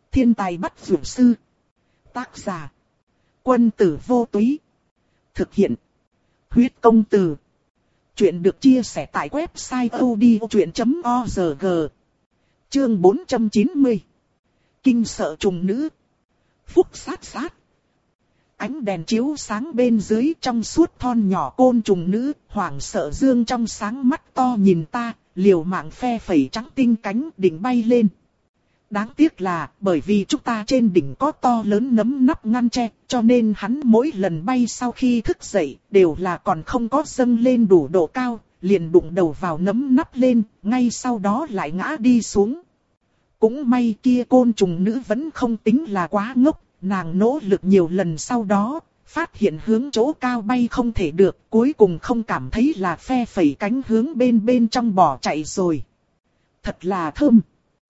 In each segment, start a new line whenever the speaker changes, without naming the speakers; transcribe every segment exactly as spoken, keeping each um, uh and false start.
Thiên tài bắt dược sư. Tác giả. Quân tử vô túy. Thực hiện. Huyết công từ. Chuyện được chia sẻ tại website odchuyện chấm org. Chương bốn trăm chín mươi. Kinh sợ trùng nữ. Phúc sát sát. Ánh đèn chiếu sáng bên dưới trong suốt thon nhỏ côn trùng nữ, hoảng sợ dương trong sáng mắt to nhìn ta, liều mạng phe phẩy trắng tinh cánh định bay lên. Đáng tiếc là, bởi vì chúng ta trên đỉnh có to lớn nấm nắp ngăn che, cho nên hắn mỗi lần bay sau khi thức dậy, đều là còn không có dâng lên đủ độ cao, liền đụng đầu vào nấm nắp lên, ngay sau đó lại ngã đi xuống. Cũng may kia côn trùng nữ vẫn không tính là quá ngốc, nàng nỗ lực nhiều lần sau đó, phát hiện hướng chỗ cao bay không thể được, cuối cùng không cảm thấy là phe phẩy cánh hướng bên bên trong bỏ chạy rồi. Thật là thơm.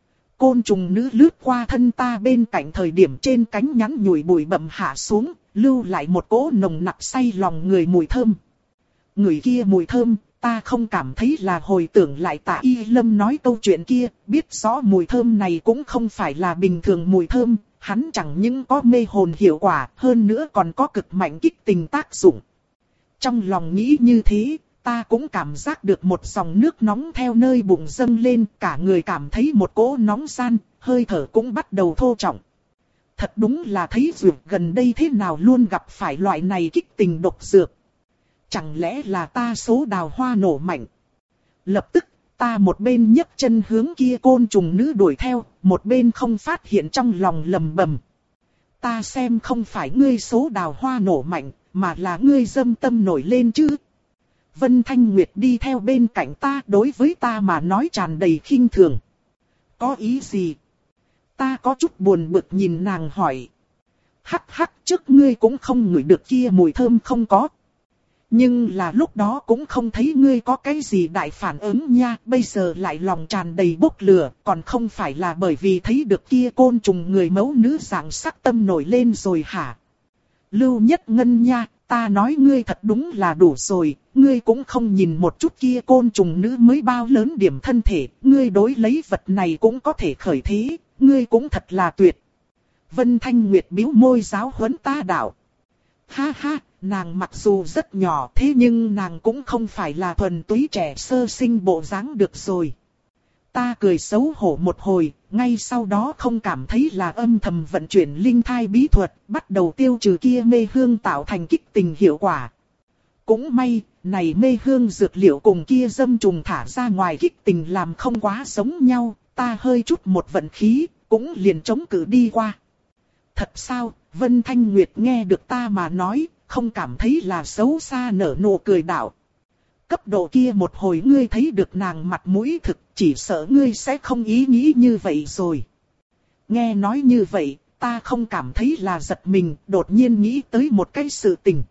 Côn trùng nữ lướt qua thân ta bên cạnh thời điểm trên cánh nhắn nhủi bụi bặm hạ xuống, lưu lại một cỗ nồng nặc say lòng người mùi thơm. Người kia mùi thơm, ta không cảm thấy là hồi tưởng lại Tạ Y Lâm nói câu chuyện kia, biết rõ mùi thơm này cũng không phải là bình thường mùi thơm, hắn chẳng những có mê hồn hiệu quả, hơn nữa còn có cực mạnh kích tình tác dụng. Trong lòng nghĩ như thế, ta cũng cảm giác được một dòng nước nóng theo nơi bụng dâng lên, cả người cảm thấy một cỗ nóng gian, hơi thở cũng bắt đầu thô trọng. Thật đúng là thấy dược gần đây thế nào luôn gặp phải loại này kích tình độc dược. Chẳng lẽ là ta số đào hoa nổ mạnh? Lập tức, ta một bên nhấc chân hướng kia côn trùng nữ đuổi theo, một bên không phát hiện trong lòng lầm bầm. Ta xem không phải ngươi số đào hoa nổ mạnh, mà là ngươi dâm tâm nổi lên chứ. Vân Thanh Nguyệt đi theo bên cạnh ta, đối với ta mà nói tràn đầy khinh thường. Có ý gì? Ta có chút buồn bực nhìn nàng hỏi. Hắc hắc, trước ngươi cũng không ngửi được kia mùi thơm không có. Nhưng là lúc đó cũng không thấy ngươi có cái gì đại phản ứng nha, bây giờ lại lòng tràn đầy bốc lửa, còn không phải là bởi vì thấy được kia côn trùng người mẫu nữ dạng sắc tâm nổi lên rồi hả? Lưu Nhất Ngân nha, ta nói ngươi thật đúng là đủ rồi, ngươi cũng không nhìn một chút kia côn trùng nữ mới bao lớn điểm thân thể, ngươi đối lấy vật này cũng có thể khởi thế, ngươi cũng thật là tuyệt. Vân Thanh Nguyệt bĩu môi giáo huấn ta đạo. Ha ha, nàng mặc dù rất nhỏ thế nhưng nàng cũng không phải là thuần túy trẻ sơ sinh bộ dáng được rồi. Ta cười xấu hổ một hồi, ngay sau đó không cảm thấy là âm thầm vận chuyển linh thai bí thuật, bắt đầu tiêu trừ kia mê hương tạo thành kích tình hiệu quả. Cũng may, này mê hương dược liệu cùng kia dâm trùng thả ra ngoài kích tình làm không quá giống nhau, ta hơi chút một vận khí, cũng liền chống cự đi qua. Thật sao? Vân Thanh Nguyệt nghe được ta mà nói, không cảm thấy là xấu xa nở nụ cười đạo. Cấp độ kia một hồi ngươi thấy được nàng mặt mũi thực, chỉ sợ ngươi sẽ không ý nghĩ như vậy rồi. Nghe nói như vậy, ta không cảm thấy là giật mình, đột nhiên nghĩ tới một cái sự tình.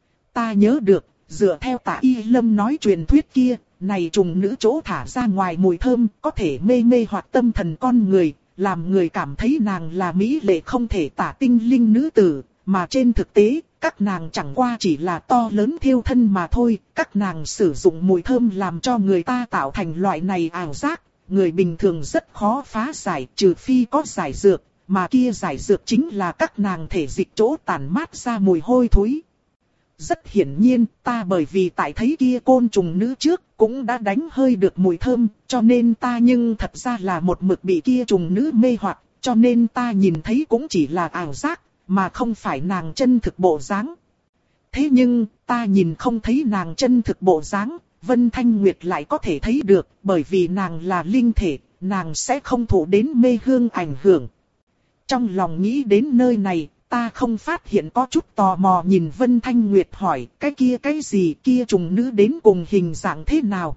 Ta nhớ được, dựa theo Tạ Y Lâm nói truyền thuyết kia, này trùng nữ chỗ thả ra ngoài mùi thơm, có thể mê mê hoặc tâm thần con người, làm người cảm thấy nàng là mỹ lệ không thể tả tinh linh nữ tử, mà trên thực tế, các nàng chẳng qua chỉ là to lớn thiêu thân mà thôi, các nàng sử dụng mùi thơm làm cho người ta tạo thành loại này ảo giác, người bình thường rất khó phá giải trừ phi có giải dược, mà kia giải dược chính là các nàng thể dịch chỗ tản mát ra mùi hôi thối. Rất hiển nhiên, ta bởi vì tại thấy kia côn trùng nữ trước, cũng đã đánh hơi được mùi thơm, cho nên ta nhưng thật ra là một mực bị kia trùng nữ mê hoặc, cho nên ta nhìn thấy cũng chỉ là ảo giác, mà không phải nàng chân thực bộ dáng. Thế nhưng, ta nhìn không thấy nàng chân thực bộ dáng, Vân Thanh Nguyệt lại có thể thấy được, bởi vì nàng là linh thể, nàng sẽ không thụ đến mê hương ảnh hưởng. Trong lòng nghĩ đến nơi này, ta không phát hiện có chút tò mò nhìn Vân Thanh Nguyệt hỏi, cái kia cái gì kia trùng nữ đến cùng hình dạng thế nào?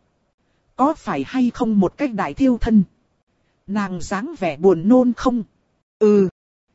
Có phải hay không một cái đại thiêu thân? Nàng dáng vẻ buồn nôn không? Ừ.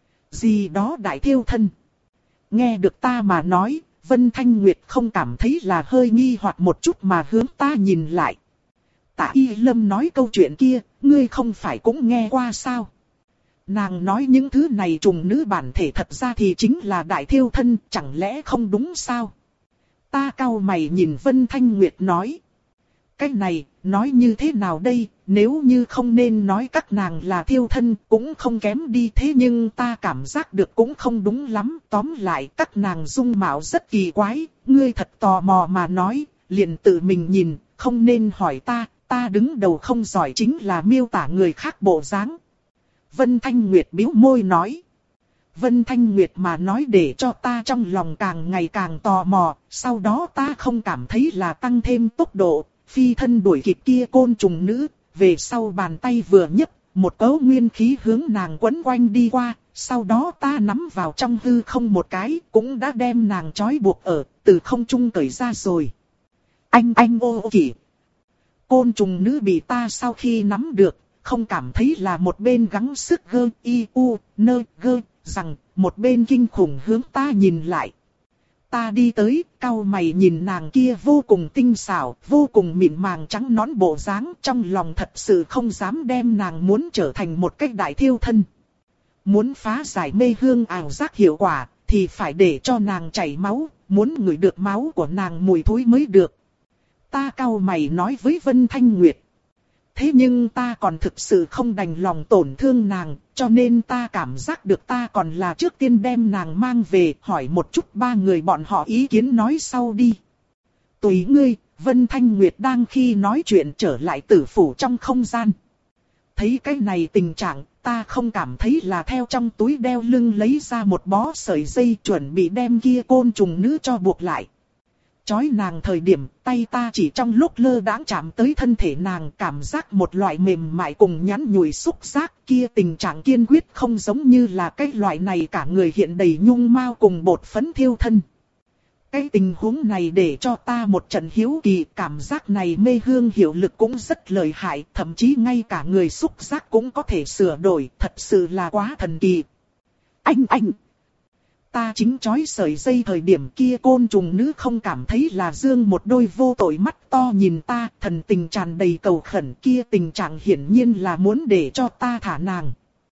Gì đó đại thiêu thân? Nghe được ta mà nói, Vân Thanh Nguyệt không cảm thấy là hơi nghi hoặc một chút mà hướng ta nhìn lại. Tạ Y Lâm nói câu chuyện kia, ngươi không phải cũng nghe qua sao? Nàng nói những thứ này trùng nữ bản thể thật ra thì chính là đại thiêu thân, chẳng lẽ không đúng sao? Ta cau mày nhìn Vân Thanh Nguyệt nói. Cái này, nói như thế nào đây, nếu như không nên nói các nàng là thiêu thân cũng không kém đi, thế nhưng ta cảm giác được cũng không đúng lắm. Tóm lại các nàng dung mạo rất kỳ quái, ngươi thật tò mò mà nói, liền tự mình nhìn, không nên hỏi ta, ta đứng đầu không giỏi chính là miêu tả người khác bộ dáng. Vân Thanh Nguyệt bĩu môi nói. Vân Thanh Nguyệt mà nói để cho ta trong lòng càng ngày càng tò mò, sau đó ta không cảm thấy là tăng thêm tốc độ, phi thân đuổi kịp kia côn trùng nữ, về sau bàn tay vừa nhấc, một cấu nguyên khí hướng nàng quấn quanh đi qua, sau đó ta nắm vào trong hư không một cái, cũng đã đem nàng trói buộc ở, từ không trung cởi ra rồi. Anh anh ô ô kỷ. Côn trùng nữ bị ta sau khi nắm được, không cảm thấy là một bên gắng sức gơ y u nơ gơ, rằng một bên kinh khủng hướng ta nhìn lại. Ta đi tới, cau mày nhìn nàng kia vô cùng tinh xảo, vô cùng mịn màng trắng nõn bộ dáng, trong lòng thật sự không dám đem nàng muốn trở thành một cách đại thiêu thân. Muốn phá giải mê hương ảo giác hiệu quả, thì phải để cho nàng chảy máu, muốn ngửi được máu của nàng mùi thối mới được. Ta cau mày nói với Vân Thanh Nguyệt. Thế nhưng ta còn thực sự không đành lòng tổn thương nàng, cho nên ta cảm giác được ta còn là trước tiên đem nàng mang về, hỏi một chút ba người bọn họ ý kiến nói sau đi. Tùy ngươi, Vân Thanh Nguyệt đang khi nói chuyện trở lại tử phủ trong không gian. Thấy cái này tình trạng, ta không cảm thấy là theo trong túi đeo lưng lấy ra một bó sợi dây chuẩn bị đem kia côn trùng nữ cho buộc lại. Chói nàng thời điểm, tay ta chỉ trong lúc lơ đãng chạm tới thân thể nàng, cảm giác một loại mềm mại cùng nhắn nhủi xúc giác, kia tình trạng kiên quyết không giống như là cái loại này cả người hiện đầy nhung mao cùng bột phấn thiêu thân. Cái tình huống này để cho ta một trận hiếu kỳ, cảm giác này mê hương hiệu lực cũng rất lợi hại, thậm chí ngay cả người xúc giác cũng có thể sửa đổi, thật sự là quá thần kỳ. Anh anh! Ta chính chói sợi dây thời điểm kia côn trùng nữ không cảm thấy là dương một đôi vô tội mắt to nhìn ta, thần tình tràn đầy cầu khẩn, kia tình trạng hiển nhiên là muốn để cho ta thả nàng.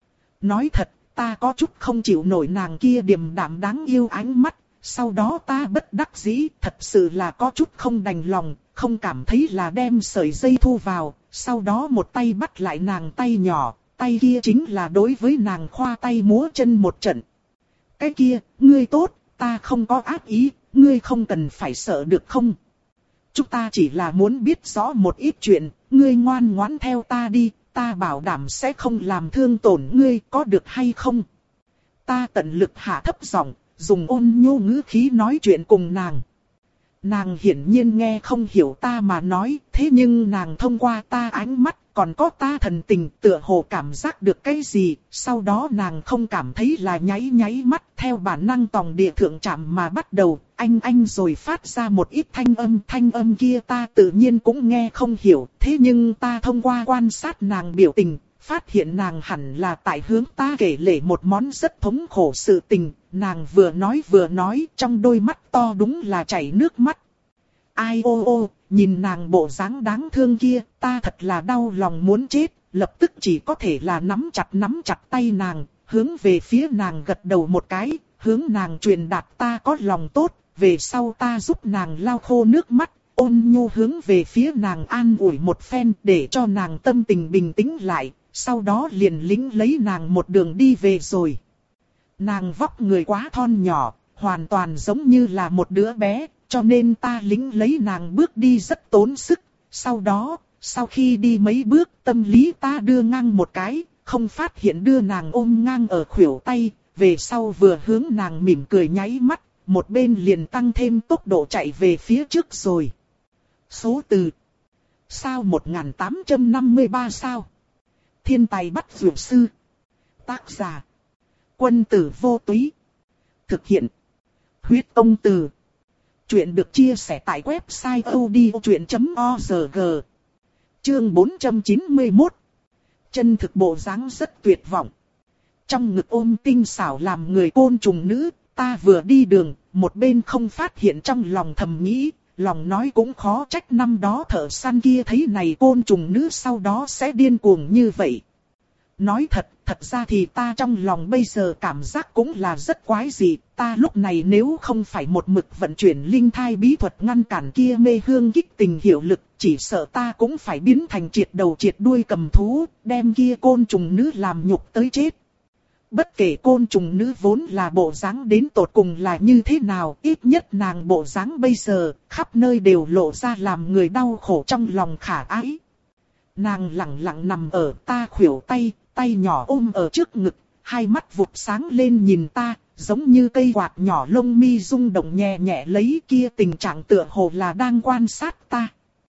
Nói thật, ta có chút không chịu nổi nàng kia điềm đạm đáng yêu ánh mắt, sau đó ta bất đắc dĩ, thật sự là có chút không đành lòng, không cảm thấy là đem sợi dây thu vào, sau đó một tay bắt lại nàng tay nhỏ, tay kia chính là đối với nàng khoa tay múa chân một trận. Cái kia, ngươi tốt, ta không có ác ý, ngươi không cần phải sợ được không? Chúng ta chỉ là muốn biết rõ một ít chuyện, ngươi ngoan ngoãn theo ta đi, ta bảo đảm sẽ không làm thương tổn ngươi, có được hay không? Ta tận lực hạ thấp giọng, dùng ôn nhu ngữ khí nói chuyện cùng nàng. Nàng hiển nhiên nghe không hiểu ta mà nói, thế nhưng nàng thông qua ta ánh mắt, còn có ta thần tình, tựa hồ cảm giác được cái gì, sau đó nàng không cảm thấy là nháy nháy mắt, theo bản năng tòng địa thượng chạm mà bắt đầu, anh anh rồi phát ra một ít thanh âm, thanh âm kia ta tự nhiên cũng nghe không hiểu, thế nhưng ta thông qua quan sát nàng biểu tình, phát hiện nàng hẳn là tại hướng ta kể lể một món rất thống khổ sự tình, nàng vừa nói vừa nói, trong đôi mắt to đúng là chảy nước mắt. Ai ô ô, nhìn nàng bộ dáng đáng thương kia, ta thật là đau lòng muốn chết, lập tức chỉ có thể là nắm chặt nắm chặt tay nàng, hướng về phía nàng gật đầu một cái, hướng nàng truyền đạt ta có lòng tốt, về sau ta giúp nàng lau khô nước mắt, ôn nhu hướng về phía nàng an ủi một phen để cho nàng tâm tình bình tĩnh lại, sau đó liền lính lấy nàng một đường đi về rồi. Nàng vóc người quá thon nhỏ, hoàn toàn giống như là một đứa bé. Cho nên ta lính lấy nàng bước đi rất tốn sức, sau đó, sau khi đi mấy bước tâm lý ta đưa ngang một cái, không phát hiện đưa nàng ôm ngang ở khuỷu tay, về sau vừa hướng nàng mỉm cười nháy mắt, một bên liền tăng thêm tốc độ chạy về phía trước rồi. Số từ sao một nghìn tám trăm năm mươi ba sao? Thiên tài bắt dược sư. Tác giả Quân tử vô túy. Thực hiện Huyết Công Từ. Chuyện được chia sẻ tại website odchuyện chấm org. Chương bốn trăm chín mươi mốt. Chân thực bộ dáng rất tuyệt vọng. Trong ngực ôm tinh xảo làm người côn trùng nữ, ta vừa đi đường, một bên không phát hiện trong lòng thầm nghĩ, lòng nói cũng khó trách năm đó thợ săn kia thấy này côn trùng nữ sau đó sẽ điên cuồng như vậy. Nói thật, thật ra thì ta trong lòng bây giờ cảm giác cũng là rất quái dị. Ta lúc này nếu không phải một mực vận chuyển linh thai bí thuật ngăn cản kia mê hương kích tình hiệu lực, chỉ sợ ta cũng phải biến thành triệt đầu triệt đuôi cầm thú, đem kia côn trùng nữ làm nhục tới chết. Bất kể côn trùng nữ vốn là bộ dáng đến tột cùng là như thế nào, ít nhất nàng bộ dáng bây giờ, khắp nơi đều lộ ra làm người đau khổ trong lòng khả ái. Nàng lặng lặng nằm ở ta khuỷu tay, tay nhỏ ôm ở trước ngực, hai mắt vụt sáng lên nhìn ta, giống như cây quạt nhỏ lông mi rung động nhẹ nhẹ lấy kia tình trạng tựa hồ là đang quan sát ta.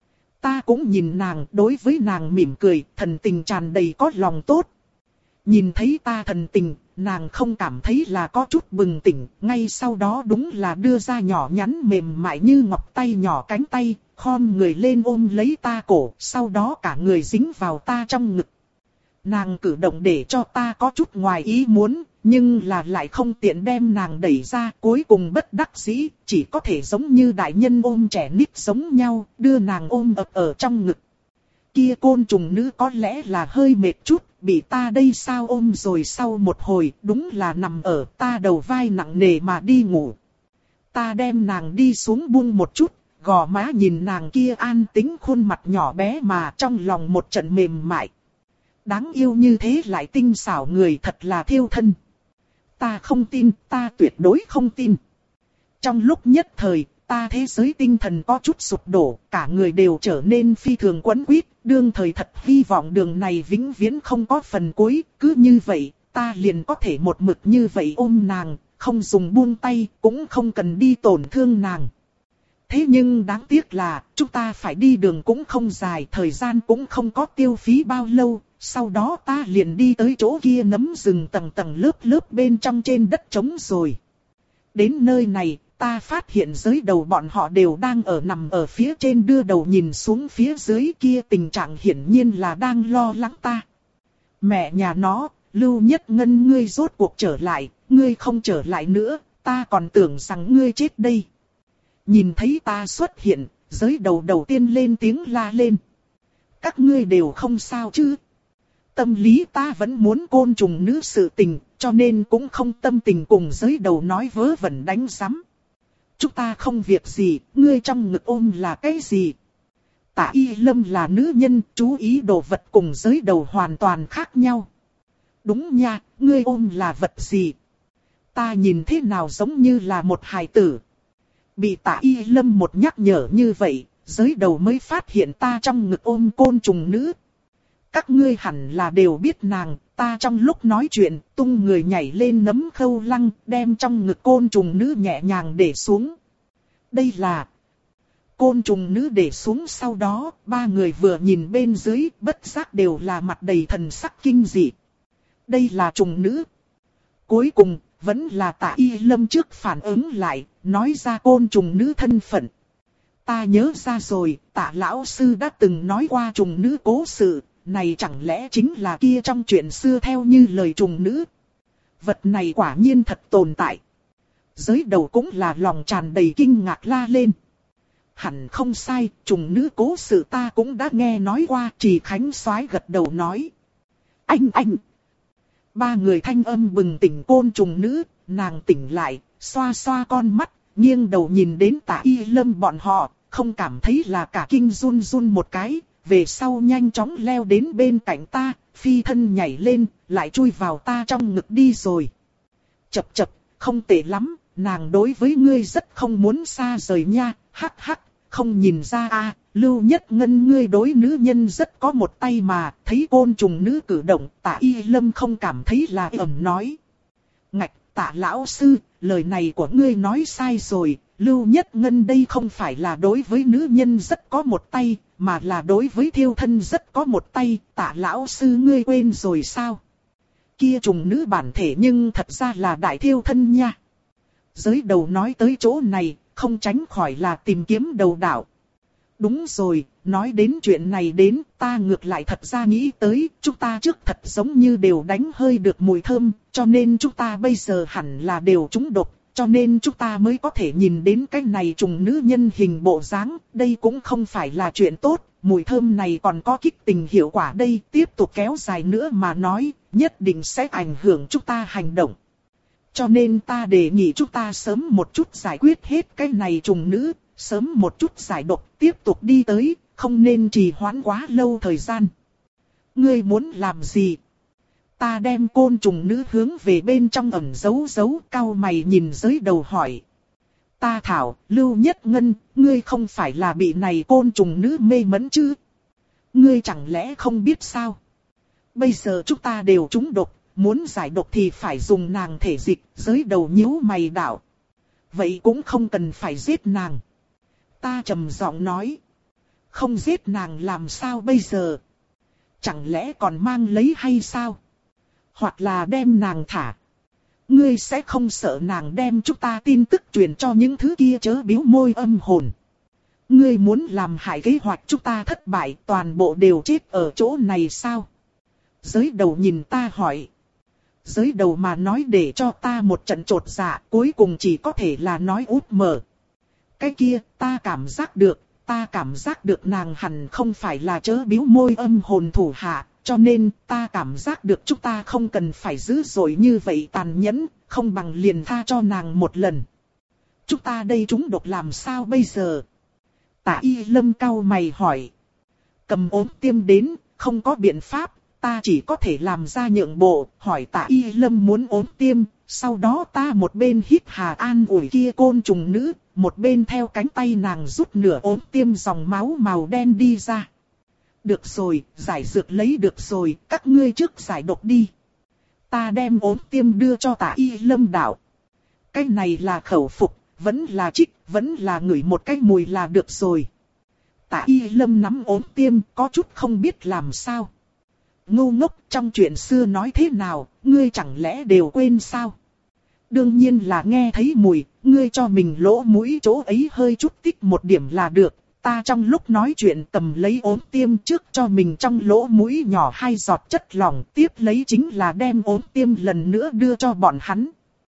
Ta cũng nhìn nàng, đối với nàng mỉm cười, thần tình tràn đầy có lòng tốt. Nhìn thấy ta thần tình, nàng không cảm thấy là có chút bừng tỉnh, ngay sau đó đúng là đưa ra nhỏ nhắn mềm mại như ngọc tay nhỏ cánh tay, khom người lên ôm lấy ta cổ, sau đó cả người dính vào ta trong ngực. Nàng cử động để cho ta có chút ngoài ý muốn, nhưng là lại không tiện đem nàng đẩy ra, cuối cùng bất đắc dĩ, chỉ có thể giống như đại nhân ôm trẻ nít giống nhau, đưa nàng ôm ập ở trong ngực. Kia côn trùng nữ có lẽ là hơi mệt chút, bị ta đây sao ôm rồi sau một hồi, đúng là nằm ở ta đầu vai nặng nề mà đi ngủ. Ta đem nàng đi xuống buông một chút, gò má nhìn nàng kia an tĩnh khuôn mặt nhỏ bé mà trong lòng một trận mềm mại. Đáng yêu như thế lại tinh xảo người thật là thiêu thân. Ta không tin, ta tuyệt đối không tin. Trong lúc nhất thời, ta thế giới tinh thần có chút sụp đổ, cả người đều trở nên phi thường quấn quýt, đương thời thật hy vọng đường này vĩnh viễn không có phần cuối, cứ như vậy, ta liền có thể một mực như vậy ôm nàng, không dùng buông tay, cũng không cần đi tổn thương nàng. Thế nhưng đáng tiếc là, chúng ta phải đi đường cũng không dài, thời gian cũng không có tiêu phí bao lâu, sau đó ta liền đi tới chỗ kia nấm rừng tầng tầng lớp lớp bên trong trên đất trống rồi. Đến nơi này, ta phát hiện giới đầu bọn họ đều đang ở nằm ở phía trên đưa đầu nhìn xuống phía dưới kia, tình trạng hiển nhiên là đang lo lắng ta. Mẹ nhà nó, Lưu Nhất Ngân ngươi rốt cuộc trở lại, ngươi không trở lại nữa, ta còn tưởng rằng ngươi chết đây. Nhìn thấy ta xuất hiện, giới đầu đầu tiên lên tiếng la lên. Các ngươi đều không sao chứ? Tâm lý ta vẫn muốn côn trùng nữ sự tình, cho nên cũng không tâm tình cùng giới đầu nói vớ vẩn đánh rắm. Chúng ta không việc gì, ngươi trong ngực ôm là cái gì? Tạ Y Lâm là nữ nhân, chú ý đồ vật cùng giới đầu hoàn toàn khác nhau. Đúng nha, ngươi ôm là vật gì? Ta nhìn thế nào giống như là một hài tử. Bị Tạ Y Lâm một nhắc nhở như vậy, giới đầu mới phát hiện ta trong ngực ôm côn trùng nữ. Các ngươi hẳn là đều biết nàng, ta trong lúc nói chuyện, tung người nhảy lên nấm khâu lăng, đem trong ngực côn trùng nữ nhẹ nhàng để xuống. Đây là... Côn trùng nữ để xuống sau đó, ba người vừa nhìn bên dưới, bất giác đều là mặt đầy thần sắc kinh dị. Đây là trùng nữ. Cuối cùng, vẫn là Tạ Y Lâm trước phản ứng lại, nói ra côn trùng nữ thân phận. Ta nhớ ra rồi, Tạ lão sư đã từng nói qua trùng nữ cố sự. Này chẳng lẽ chính là kia trong chuyện xưa theo như lời trùng nữ. Vật này quả nhiên thật tồn tại. Giới đầu cũng là lòng tràn đầy kinh ngạc la lên. Hẳn không sai, trùng nữ cố sự ta cũng đã nghe nói qua. Trì Khánh soái gật đầu nói. Anh anh. Ba người thanh âm bừng tỉnh côn trùng nữ, nàng tỉnh lại, xoa xoa con mắt, nghiêng đầu nhìn đến Tạ Y Lâm bọn họ, không cảm thấy là cả kinh run run một cái. Về sau nhanh chóng leo đến bên cạnh ta, phi thân nhảy lên, lại chui vào ta trong ngực đi rồi. Chập chập, không tệ lắm, nàng đối với ngươi rất không muốn xa rời nha, hắc hắc, không nhìn ra a, à, Lưu Nhất Ngân ngươi đối nữ nhân rất có một tay mà, thấy côn trùng nữ cử động, Tạ Y Lâm không cảm thấy là ẩm nói. Ngạch, Tạ lão sư, lời này của ngươi nói sai rồi. Lưu Nhất Ngân đây không phải là đối với nữ nhân rất có một tay, mà là đối với thiêu thân rất có một tay, Tạ lão sư ngươi quên rồi sao? Kia trùng nữ bản thể nhưng thật ra là đại thiêu thân nha. Giới đầu nói tới chỗ này, không tránh khỏi là tìm kiếm đầu đảo. Đúng rồi, nói đến chuyện này đến, ta ngược lại thật ra nghĩ tới, chúng ta trước thật giống như đều đánh hơi được mùi thơm, cho nên chúng ta bây giờ hẳn là đều trúng độc. Cho nên chúng ta mới có thể nhìn đến cái này trùng nữ nhân hình bộ dáng, đây cũng không phải là chuyện tốt, mùi thơm này còn có kích tình hiệu quả đây, tiếp tục kéo dài nữa mà nói, nhất định sẽ ảnh hưởng chúng ta hành động. Cho nên ta đề nghị chúng ta sớm một chút giải quyết hết cái này trùng nữ, sớm một chút giải độc, tiếp tục đi tới, không nên trì hoãn quá lâu thời gian. Ngươi muốn làm gì? Ta đem côn trùng nữ hướng về bên trong ẩn giấu giấu, cau mày nhìn Giới Đầu hỏi. Ta thảo, Lưu Nhất Ngân, ngươi không phải là bị này côn trùng nữ mê mẫn chứ? Ngươi chẳng lẽ không biết sao? Bây giờ chúng ta đều trúng độc, muốn giải độc thì phải dùng nàng thể dịch. Giới Đầu nhíu mày đạo. Vậy cũng không cần phải giết nàng. Ta trầm giọng nói. Không giết nàng làm sao bây giờ? Chẳng lẽ còn mang lấy hay sao? Hoặc là đem nàng thả. Ngươi sẽ không sợ nàng đem chúng ta tin tức truyền cho những thứ kia chớ biếu môi âm hồn. Ngươi muốn làm hại kế hoạch chúng ta thất bại, toàn bộ đều chết ở chỗ này sao? Giới Đầu nhìn ta hỏi. Giới Đầu mà nói để cho ta một trận trột dạ, cuối cùng chỉ có thể là nói út mở. Cái kia, ta cảm giác được, ta cảm giác được nàng hẳn không phải là chớ biếu môi âm hồn thủ hạ, cho nên ta cảm giác được chúng ta không cần phải dữ dội như vậy tàn nhẫn, không bằng liền tha cho nàng một lần. Chúng ta đây trúng độc làm sao bây giờ? Tạ Y Lâm cau mày hỏi. Cầm ốm tiêm đến, không có biện pháp, ta chỉ có thể làm ra nhượng bộ, hỏi Tạ Y Lâm muốn ốm tiêm, sau đó ta một bên hít hà an ủi kia côn trùng nữ, một bên theo cánh tay nàng rút nửa ốm tiêm dòng máu màu đen đi ra. Được rồi, giải dược lấy được rồi, các ngươi trước giải độc đi. Ta đem ốm tiêm đưa cho Tạ Y Lâm đạo. Cái này là khẩu phục, vẫn là trích, vẫn là ngửi một cái mùi là được rồi. Tạ Y Lâm nắm ốm tiêm, có chút không biết làm sao. Ngu ngốc, trong chuyện xưa nói thế nào, ngươi chẳng lẽ đều quên sao? Đương nhiên là nghe thấy mùi, ngươi cho mình lỗ mũi chỗ ấy hơi chút tích một điểm là được. Ta trong lúc nói chuyện cầm lấy ốm tiêm trước cho mình trong lỗ mũi nhỏ hai giọt chất lỏng, tiếp lấy chính là đem ốm tiêm lần nữa đưa cho bọn hắn. T.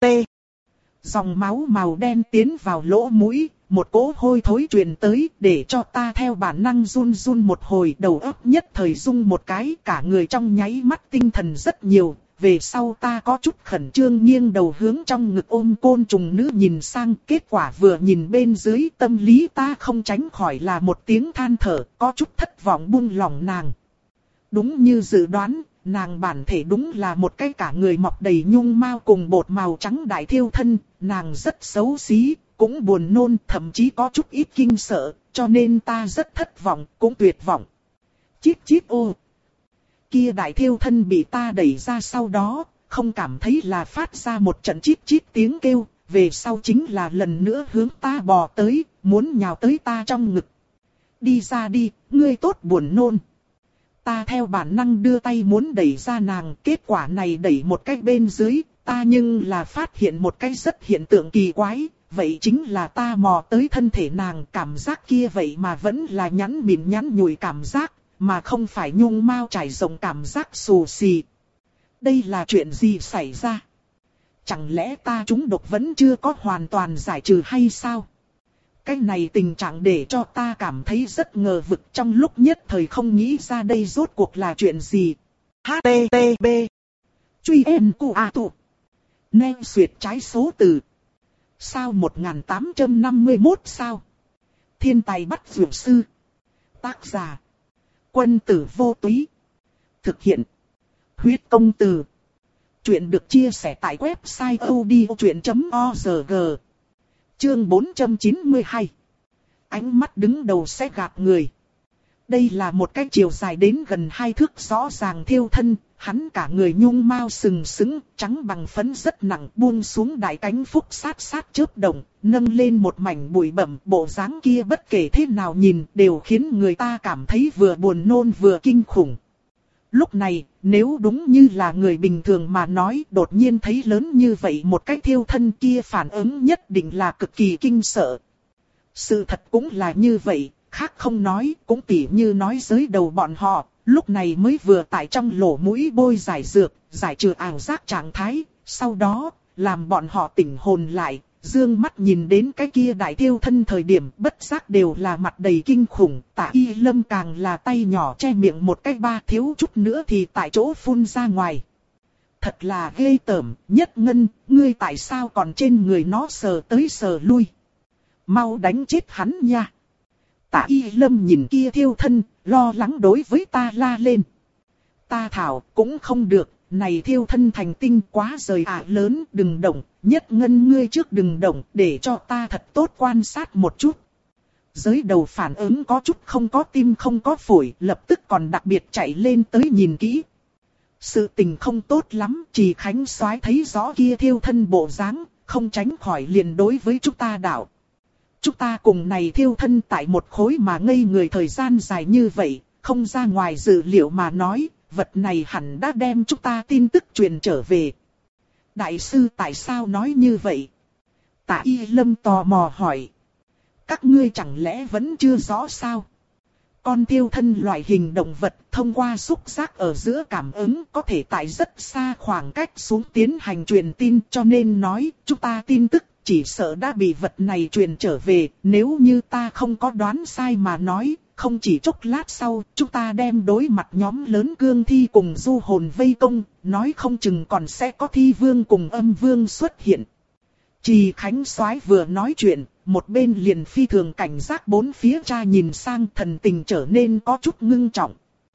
Dòng máu màu đen tiến vào lỗ mũi, một cỗ hôi thối truyền tới để cho ta theo bản năng run run một hồi, đầu óc nhất thời rung một cái, cả người trong nháy mắt tinh thần rất nhiều. Về sau ta có chút khẩn trương nghiêng đầu hướng trong ngực ôm côn trùng nữ nhìn sang, kết quả vừa nhìn bên dưới tâm lý ta không tránh khỏi là một tiếng than thở, có chút thất vọng buông lỏng nàng. Đúng như dự đoán, nàng bản thể đúng là một cái cả người mọc đầy nhung mao cùng bột màu trắng đại thiêu thân, nàng rất xấu xí, cũng buồn nôn, thậm chí có chút ít kinh sợ, cho nên ta rất thất vọng, cũng tuyệt vọng. Chít chít ô. Kia đại thiêu thân bị ta đẩy ra sau đó, không cảm thấy là phát ra một trận chít chít tiếng kêu, về sau chính là lần nữa hướng ta bò tới, muốn nhào tới ta trong ngực. Đi ra đi, ngươi tốt buồn nôn. Ta theo bản năng đưa tay muốn đẩy ra nàng, kết quả này đẩy một cái bên dưới, ta nhưng là phát hiện một cái rất hiện tượng kỳ quái, vậy chính là ta mò tới thân thể nàng, cảm giác kia vậy mà vẫn là nhắn mịn nhắn nhủi cảm giác. Mà không phải nhung mao trải rộng cảm giác xù xì. Đây là chuyện gì xảy ra? Chẳng lẽ ta trúng độc vẫn chưa có hoàn toàn giải trừ hay sao? Cái này tình trạng để cho ta cảm thấy rất ngờ vực, trong lúc nhất thời không nghĩ ra đây rốt cuộc là chuyện gì. hát tê tê pê Truy em cu a tụ. Nên xuyệt trái số từ. Sao một nghìn tám trăm năm mươi mốt sao? Thiên tài bắt dược sư. Tác giả. Quân tử vô túy. Thực hiện. Huyết công từ. Chuyện được chia sẻ tại website odchuyện chấm org. Chương bốn trăm chín mươi hai. Ánh mắt đứng đầu sẽ gạt người. Đây là một cái chiều dài đến gần hai thước rõ ràng thiêu thân, hắn cả người nhung mao sừng sững, trắng bằng phấn rất nặng, buông xuống đại cánh phúc sát sát chớp động, nâng lên một mảnh bụi bặm, bộ dáng kia bất kể thế nào nhìn đều khiến người ta cảm thấy vừa buồn nôn vừa kinh khủng. Lúc này, nếu đúng như là người bình thường mà nói, đột nhiên thấy lớn như vậy một cái thiêu thân kia phản ứng nhất định là cực kỳ kinh sợ. Sự thật cũng là như vậy. Khác không nói, cũng tỉ như nói Giới Đầu bọn họ, lúc này mới vừa tại trong lỗ mũi bôi giải dược, giải trừ ảo giác trạng thái, sau đó, làm bọn họ tỉnh hồn lại, Dương mắt nhìn đến cái kia đại thiêu thân thời điểm bất giác đều là mặt đầy kinh khủng, Tạ Y Lâm càng là tay nhỏ che miệng một cái ba thiếu chút nữa thì tại chỗ phun ra ngoài. Thật là ghê tởm, Nhất Ngân, ngươi tại sao còn trên người nó sờ tới sờ lui. Mau đánh chết hắn nha. Tạ Y Lâm nhìn kia thiêu thân, lo lắng đối với ta la lên. Ta thảo cũng không được, này thiêu thân thành tinh quá rời ả lớn, đừng động, Nhất Ngân ngươi trước đừng động, để cho ta thật tốt quan sát một chút. Giới đầu phản ứng có chút không có tim không có phổi, lập tức còn đặc biệt chạy lên tới nhìn kỹ. Sự tình không tốt lắm, Trì Khánh Soái thấy rõ kia thiêu thân bộ dáng, không tránh khỏi liền đối với chúng ta đạo. Chúng ta cùng này thiêu thân tại một khối mà ngây người thời gian dài như vậy, không ra ngoài dự liệu mà nói, vật này hẳn đã đem chúng ta tin tức truyền trở về. Đại sư tại sao nói như vậy? Tạ Y Lâm tò mò hỏi. Các ngươi chẳng lẽ vẫn chưa rõ sao? Con thiêu thân loại hình động vật thông qua xúc giác ở giữa cảm ứng có thể tại rất xa khoảng cách xuống tiến hành truyền tin, cho nên nói chúng ta tin tức chỉ sợ đã bị vật này truyền trở về. Nếu như ta không có đoán sai mà nói, không chỉ chốc lát sau chúng ta đem đối mặt nhóm lớn cương thi cùng du hồn vây công, nói không chừng còn sẽ có thi vương cùng âm vương xuất hiện. Trì Khánh Soái vừa nói chuyện, một bên liền phi thường cảnh giác bốn phía tra nhìn sang, thần tình trở nên có chút ngưng trọng.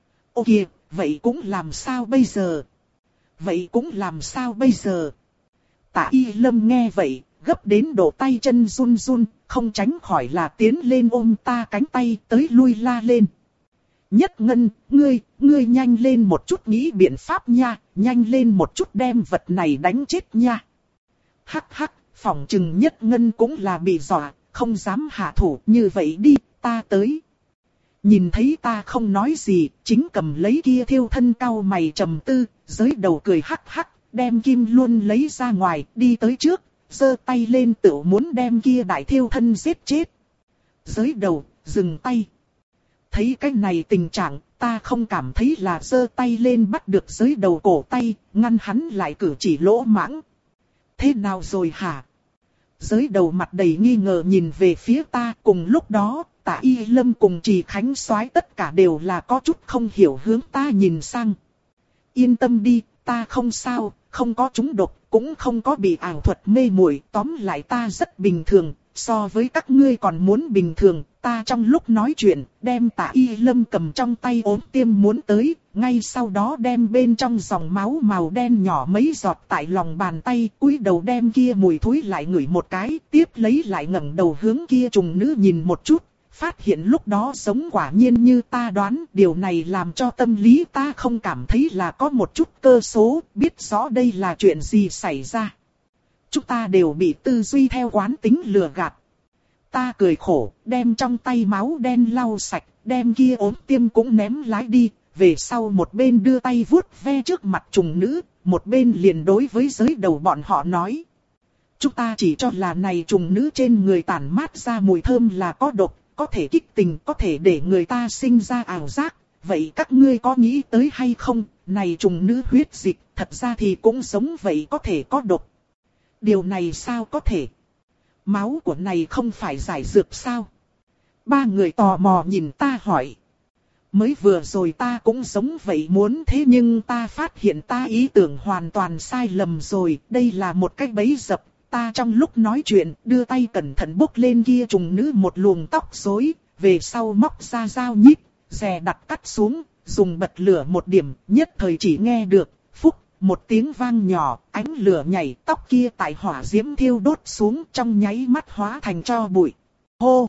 Ô kìa, vậy cũng làm sao bây giờ? Vậy cũng làm sao bây giờ? Tạ Y Lâm nghe vậy, gấp đến độ tay chân run run, không tránh khỏi là tiến lên ôm ta cánh tay tới lui la lên. Nhất Ngân, ngươi, ngươi nhanh lên một chút nghĩ biện pháp nha, nhanh lên một chút đem vật này đánh chết nha. Hắc hắc. Phỏng chừng Nhất Ngân cũng là bị dọa, không dám hạ thủ, như vậy đi, ta tới. Nhìn thấy ta không nói gì, chính cầm lấy kia thiêu thân cau mày trầm tư, giới đầu cười hắc hắc, đem kim luôn lấy ra ngoài, đi tới trước, giơ tay lên tựu muốn đem kia đại thiêu thân giết chết. Giới đầu, dừng tay. Thấy cái này tình trạng, ta không cảm thấy là giơ tay lên bắt được giới đầu cổ tay, ngăn hắn lại cử chỉ lỗ mãng. Thế nào rồi hả? Giới đầu mặt đầy nghi ngờ nhìn về phía ta, cùng lúc đó, Tạ Y Lâm cùng Trì Khánh Soái tất cả đều là có chút không hiểu hướng ta nhìn sang. Yên tâm đi, ta không sao, không có trúng độc, cũng không có bị ảo thuật mê muội, tóm lại ta rất bình thường, so với các ngươi còn muốn bình thường. Ta trong lúc nói chuyện, đem Tạ Y Lâm cầm trong tay ốm tiêm muốn tới, ngay sau đó đem bên trong dòng máu màu đen nhỏ mấy giọt tại lòng bàn tay, cúi đầu đem kia mùi thối lại ngửi một cái, tiếp lấy lại ngẩng đầu hướng kia trùng nữ nhìn một chút, phát hiện lúc đó giống quả nhiên như ta đoán, điều này làm cho tâm lý ta không cảm thấy là có một chút cơ số, biết rõ đây là chuyện gì xảy ra. Chúng ta đều bị tư duy theo quán tính lừa gạt. Ta cười khổ, đem trong tay máu đen lau sạch, đem kia ốm tiêm cũng ném lái đi, về sau một bên đưa tay vuốt ve trước mặt trùng nữ, một bên liền đối với giới đầu bọn họ nói. Chúng ta chỉ cho là này trùng nữ trên người tản mát ra mùi thơm là có độc, có thể kích tình, có thể để người ta sinh ra ảo giác. Vậy các ngươi có nghĩ tới hay không, này trùng nữ huyết dịch, thật ra thì cũng giống vậy có thể có độc. Điều này sao có thể? Máu của này không phải giải dược sao? Ba người tò mò nhìn ta hỏi. Mới vừa rồi ta cũng giống vậy muốn, thế nhưng ta phát hiện ta ý tưởng hoàn toàn sai lầm rồi. Đây là một cái bẫy dập. Ta trong lúc nói chuyện đưa tay cẩn thận bốc lên kia trùng nữ một luồng tóc rối, về sau móc ra dao nhíp, dè đặt cắt xuống, dùng bật lửa một điểm, nhất thời chỉ nghe được phúc. Một tiếng vang nhỏ, ánh lửa nhảy, tóc kia tại hỏa diễm thiêu đốt xuống, trong nháy mắt hóa thành tro bụi. Hô!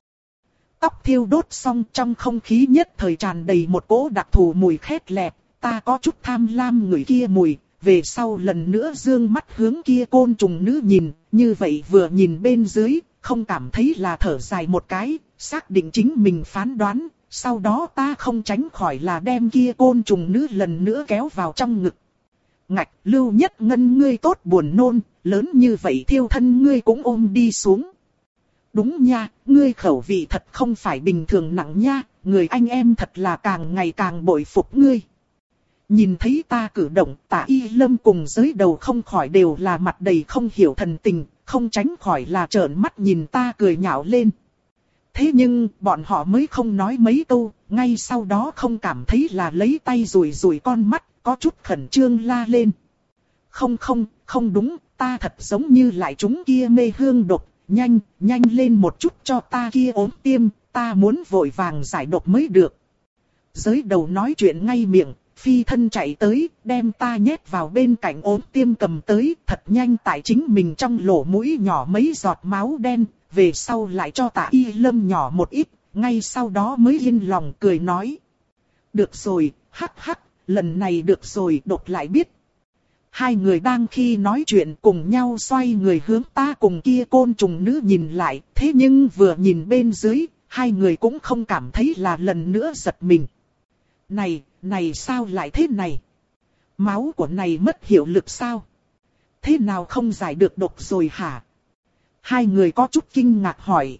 Tóc thiêu đốt xong, trong không khí nhất thời tràn đầy một cỗ đặc thù mùi khét lẹt. Ta có chút tham lam ngửi kia mùi, về sau lần nữa dương mắt hướng kia côn trùng nữ nhìn, như vậy vừa nhìn bên dưới, không cảm thấy là thở dài một cái, xác định chính mình phán đoán. Sau đó ta không tránh khỏi là đem kia côn trùng nữ lần nữa kéo vào trong ngực. Ngạch, Lưu Nhất Ngân ngươi tốt buồn nôn, lớn như vậy thiêu thân ngươi cũng ôm đi xuống. Đúng nha, ngươi khẩu vị thật không phải bình thường nặng nha, người anh em thật là càng ngày càng bội phục ngươi. Nhìn thấy ta cử động, Tạ Y Lâm cùng giới đầu không khỏi đều là mặt đầy không hiểu thần tình, không tránh khỏi là trợn mắt nhìn ta cười nhạo lên. Thế nhưng, bọn họ mới không nói mấy câu, ngay sau đó không cảm thấy là lấy tay rủi rủi con mắt, có chút khẩn trương la lên. Không không, không đúng, ta thật giống như lại chúng kia mê hương độc, nhanh, nhanh lên một chút cho ta kia ốm tiêm, ta muốn vội vàng giải độc mới được. Giới đầu nói chuyện ngay miệng, phi thân chạy tới, đem ta nhét vào bên cạnh ốm tiêm cầm tới, thật nhanh tại chính mình trong lỗ mũi nhỏ mấy giọt máu đen, về sau lại cho Tạ Y Lâm nhỏ một ít, ngay sau đó mới yên lòng cười nói. Được rồi, hắc hắc, lần này được rồi, đột lại biết. Hai người đang khi nói chuyện cùng nhau xoay người hướng ta cùng kia côn trùng nữ nhìn lại, thế nhưng vừa nhìn bên dưới, hai người cũng không cảm thấy là lần nữa giật mình. Này, này sao lại thế này? Máu của này mất hiệu lực sao? Thế nào không giải được độc rồi hả? Hai người có chút kinh ngạc hỏi.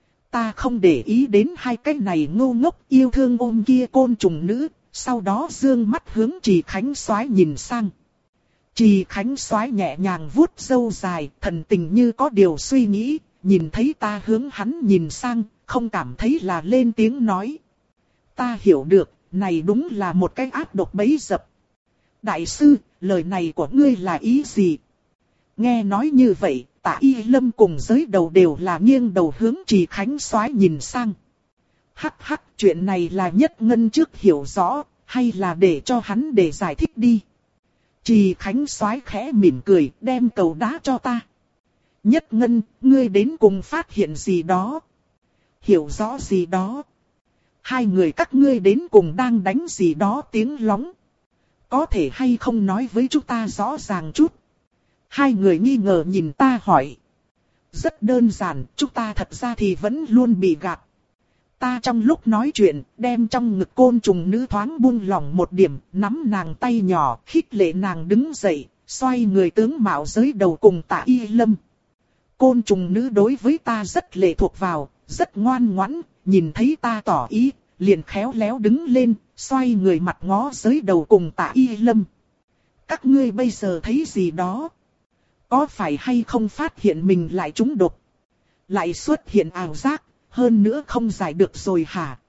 Ta không để ý đến hai cái này ngu ngốc yêu thương ôm kia côn trùng nữ, sau đó dương mắt hướng Trì Khánh Soái nhìn sang. Trì Khánh Soái nhẹ nhàng vuốt râu dài, thần tình như có điều suy nghĩ, nhìn thấy ta hướng hắn nhìn sang, không cảm thấy là lên tiếng nói. Ta hiểu được, này đúng là một cái ác độc bẫy dập. Đại sư, lời này của ngươi là ý gì? Nghe nói như vậy, Tạ Y Lâm cùng giới đầu đều là nghiêng đầu hướng Trì Khánh Soái nhìn sang. Hắc hắc, chuyện này là Nhất Ngân trước hiểu rõ, hay là để cho hắn để giải thích đi. Trì Khánh Soái khẽ mỉm cười, đem cầu đá cho ta. Nhất Ngân, ngươi đến cùng phát hiện gì đó? Hiểu rõ gì đó? Hai người các ngươi đến cùng đang đánh gì đó tiếng lóng? Có thể hay không nói với chúng ta rõ ràng chút? Hai người nghi ngờ nhìn ta hỏi. Rất đơn giản, chúng ta thật ra thì vẫn luôn bị gạt. Ta trong lúc nói chuyện, đem trong ngực côn trùng nữ thoáng buông lỏng một điểm, nắm nàng tay nhỏ, khích lệ nàng đứng dậy, xoay người tướng mạo giới đầu cùng Tạ Y Lâm. Côn trùng nữ đối với ta rất lệ thuộc vào, rất ngoan ngoãn, nhìn thấy ta tỏ ý, liền khéo léo đứng lên, xoay người mặt ngó giới đầu cùng Tạ Y Lâm. Các ngươi bây giờ thấy gì đó? Có phải hay không phát hiện mình lại trúng độc? Lại xuất hiện ảo giác, hơn nữa không giải được rồi hả?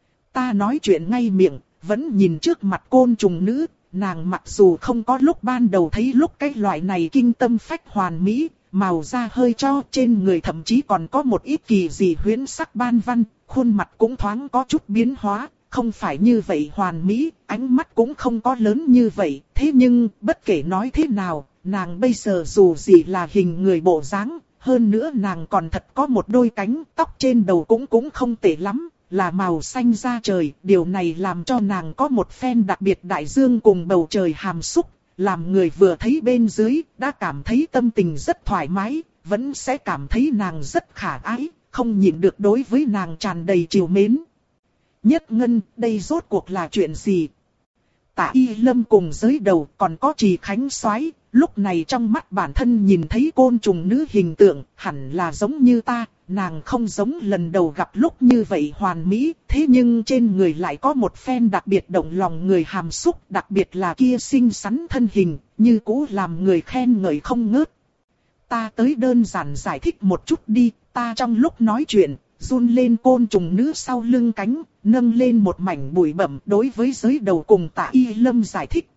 Ta nói chuyện ngay miệng, vẫn nhìn trước mặt côn trùng nữ, nàng mặc dù không có lúc ban đầu thấy lúc cái loại này kinh tâm phách hoàn mỹ, màu da hơi cho, trên người thậm chí còn có một ít kỳ dị huyễn sắc ban văn, khuôn mặt cũng thoáng có chút biến hóa, không phải như vậy hoàn mỹ, ánh mắt cũng không có lớn như vậy, thế nhưng bất kể nói thế nào, nàng bây giờ dù gì là hình người bộ dáng, hơn nữa nàng còn thật có một đôi cánh, tóc trên đầu cũng cũng không tệ lắm, là màu xanh da trời, điều này làm cho nàng có một phen đặc biệt đại dương cùng bầu trời hàm xúc, làm người vừa thấy bên dưới, đã cảm thấy tâm tình rất thoải mái, vẫn sẽ cảm thấy nàng rất khả ái, không nhịn được đối với nàng tràn đầy trìu mến. Nhất Ngân, đây rốt cuộc là chuyện gì? Tạ Y Lâm cùng giới đầu còn có Trì Khánh Soái, lúc này trong mắt bản thân nhìn thấy côn trùng nữ hình tượng, hẳn là giống như ta, nàng không giống lần đầu gặp lúc như vậy hoàn mỹ, thế nhưng trên người lại có một phen đặc biệt động lòng người hàm xúc, đặc biệt là kia xinh xắn thân hình, như cũ làm người khen ngợi không ngớt. Ta tới đơn giản giải thích một chút đi, ta trong lúc nói chuyện, run lên côn trùng nữ sau lưng cánh, nâng lên một mảnh bụi bặm đối với giới đầu cùng Tạ Y Lâm giải thích.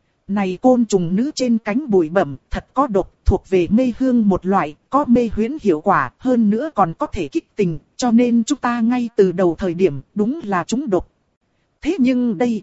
Này côn trùng nữ trên cánh bụi bặm thật có độc, thuộc về mê hương một loại, có mê huyễn hiệu quả, hơn nữa còn có thể kích tình, cho nên chúng ta ngay từ đầu thời điểm đúng là trúng độc. Thế nhưng đây,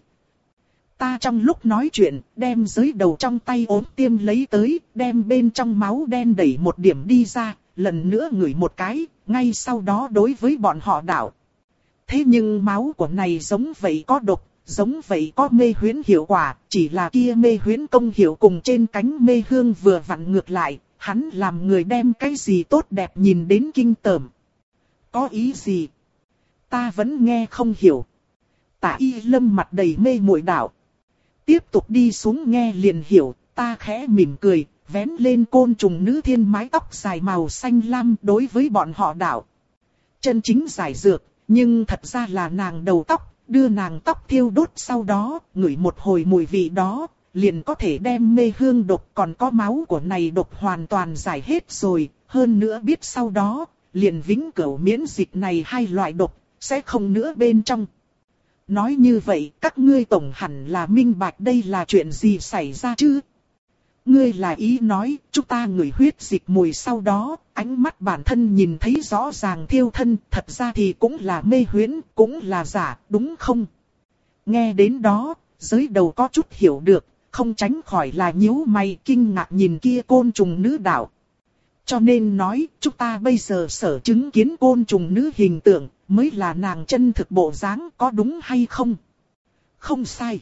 ta trong lúc nói chuyện, đem giới đầu trong tay ốm tiêm lấy tới, đem bên trong máu đen đẩy một điểm đi ra, lần nữa ngửi một cái, ngay sau đó đối với bọn họ đảo. Thế nhưng máu của này giống vậy có độc, giống vậy có mê huyễn hiệu quả, chỉ là kia mê huyễn công hiệu cùng trên cánh mê hương vừa vặn ngược lại, hắn làm người đem cái gì tốt đẹp nhìn đến kinh tởm. Có ý gì? Ta vẫn nghe không hiểu. Tạ Y Lâm mặt đầy mê muội đảo. Tiếp tục đi xuống nghe liền hiểu, ta khẽ mỉm cười, vén lên côn trùng nữ thiên mái tóc dài màu xanh lam đối với bọn họ đảo. Chân chính giải dược, nhưng thật ra là nàng đầu tóc, đưa nàng tóc thiêu đốt sau đó, ngửi một hồi mùi vị đó, liền có thể đem mê hương độc còn có máu của này độc hoàn toàn giải hết rồi, hơn nữa biết sau đó, liền vĩnh cửu miễn dịch này hai loại độc, sẽ không nữa bên trong. Nói như vậy, các ngươi tổng hẳn là minh bạch đây là chuyện gì xảy ra chứ? Ngươi là ý nói, chúng ta ngửi huyết dịch mùi sau đó, ánh mắt bản thân nhìn thấy rõ ràng thiêu thân, thật ra thì cũng là mê huyễn, cũng là giả, đúng không? Nghe đến đó, giới đầu có chút hiểu được, không tránh khỏi là nhíu mày kinh ngạc nhìn kia côn trùng nữ đạo. Cho nên nói, chúng ta bây giờ sở chứng kiến côn trùng nữ hình tượng, mới là nàng chân thực bộ dáng, có đúng hay không? Không sai.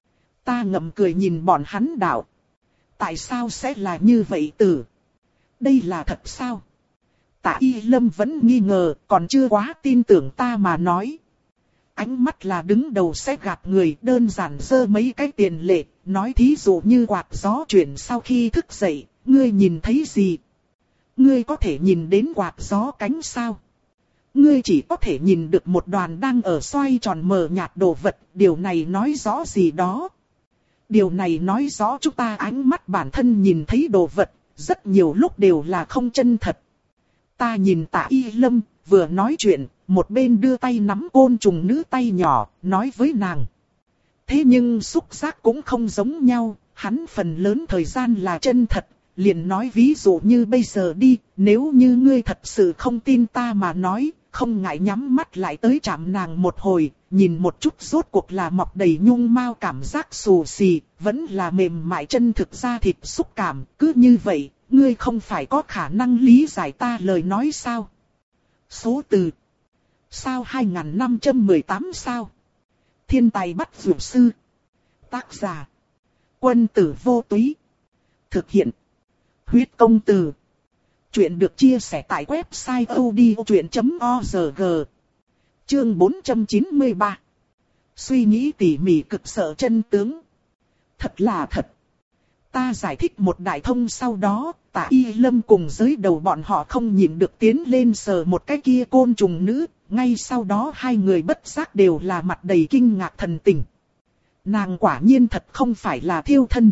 Ta ngậm cười nhìn bọn hắn đạo. Tại sao sẽ là như vậy tử? Đây là thật sao? Tạ Y Lâm vẫn nghi ngờ, còn chưa quá tin tưởng ta mà nói. Ánh mắt là đứng đầu sẽ gạt người, đơn giản giơ mấy cái tiền lệ, nói thí dụ như quạt gió chuyển sau khi thức dậy, ngươi nhìn thấy gì? Ngươi có thể nhìn đến quạt gió cánh sao? Ngươi chỉ có thể nhìn được một đoàn đang ở xoay tròn mờ nhạt đồ vật, điều này nói rõ gì đó? Điều này nói rõ chúng ta ánh mắt bản thân nhìn thấy đồ vật, rất nhiều lúc đều là không chân thật. Ta nhìn Tạ Y Lâm, vừa nói chuyện, một bên đưa tay nắm côn trùng nữ tay nhỏ, nói với nàng. Thế nhưng xúc giác cũng không giống nhau, hắn phần lớn thời gian là chân thật, liền nói ví dụ như bây giờ đi, nếu như ngươi thật sự không tin ta mà nói, không ngại nhắm mắt lại tới chạm nàng một hồi, nhìn một chút rốt cuộc là mọc đầy nhung mao cảm giác xù xì, vẫn là mềm mại chân thực da thịt xúc cảm, cứ như vậy, ngươi không phải có khả năng lý giải ta lời nói sao? Số từ sao hai nghìn năm trăm mười tám sao? Thiên tài bắt dược sư. Tác giả Quân Tử Vô Túy. Thực hiện Huyết Công Từ. Chuyện được chia sẻ tại website odchuyện chấm org. Chương bốn trăm chín mươi ba. Suy nghĩ tỉ mỉ cực sợ chân tướng. Thật là thật. Ta giải thích một đại thông sau đó, Tạ Y Lâm cùng giới đầu bọn họ không nhịn được tiến lên sờ một cái kia côn trùng nữ, ngay sau đó hai người bất giác đều là mặt đầy kinh ngạc thần tình. Nàng quả nhiên thật không phải là thiêu thân.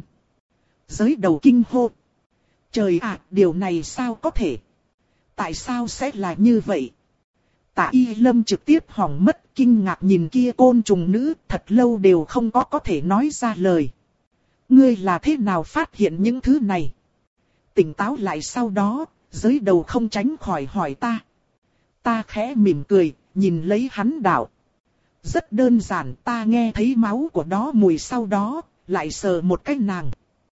Giới đầu kinh hô. Trời ạ, điều này sao có thể? Tại sao sẽ là như vậy? Tạ Y Lâm trực tiếp hỏng mất, kinh ngạc nhìn kia côn trùng nữ, thật lâu đều không có có thể nói ra lời. Ngươi là thế nào phát hiện những thứ này? Tỉnh táo lại sau đó, giới đầu không tránh khỏi hỏi ta. Ta khẽ mỉm cười, nhìn lấy hắn đạo. Rất đơn giản, ta nghe thấy máu của đó mùi sau đó, lại sờ một cái nàng.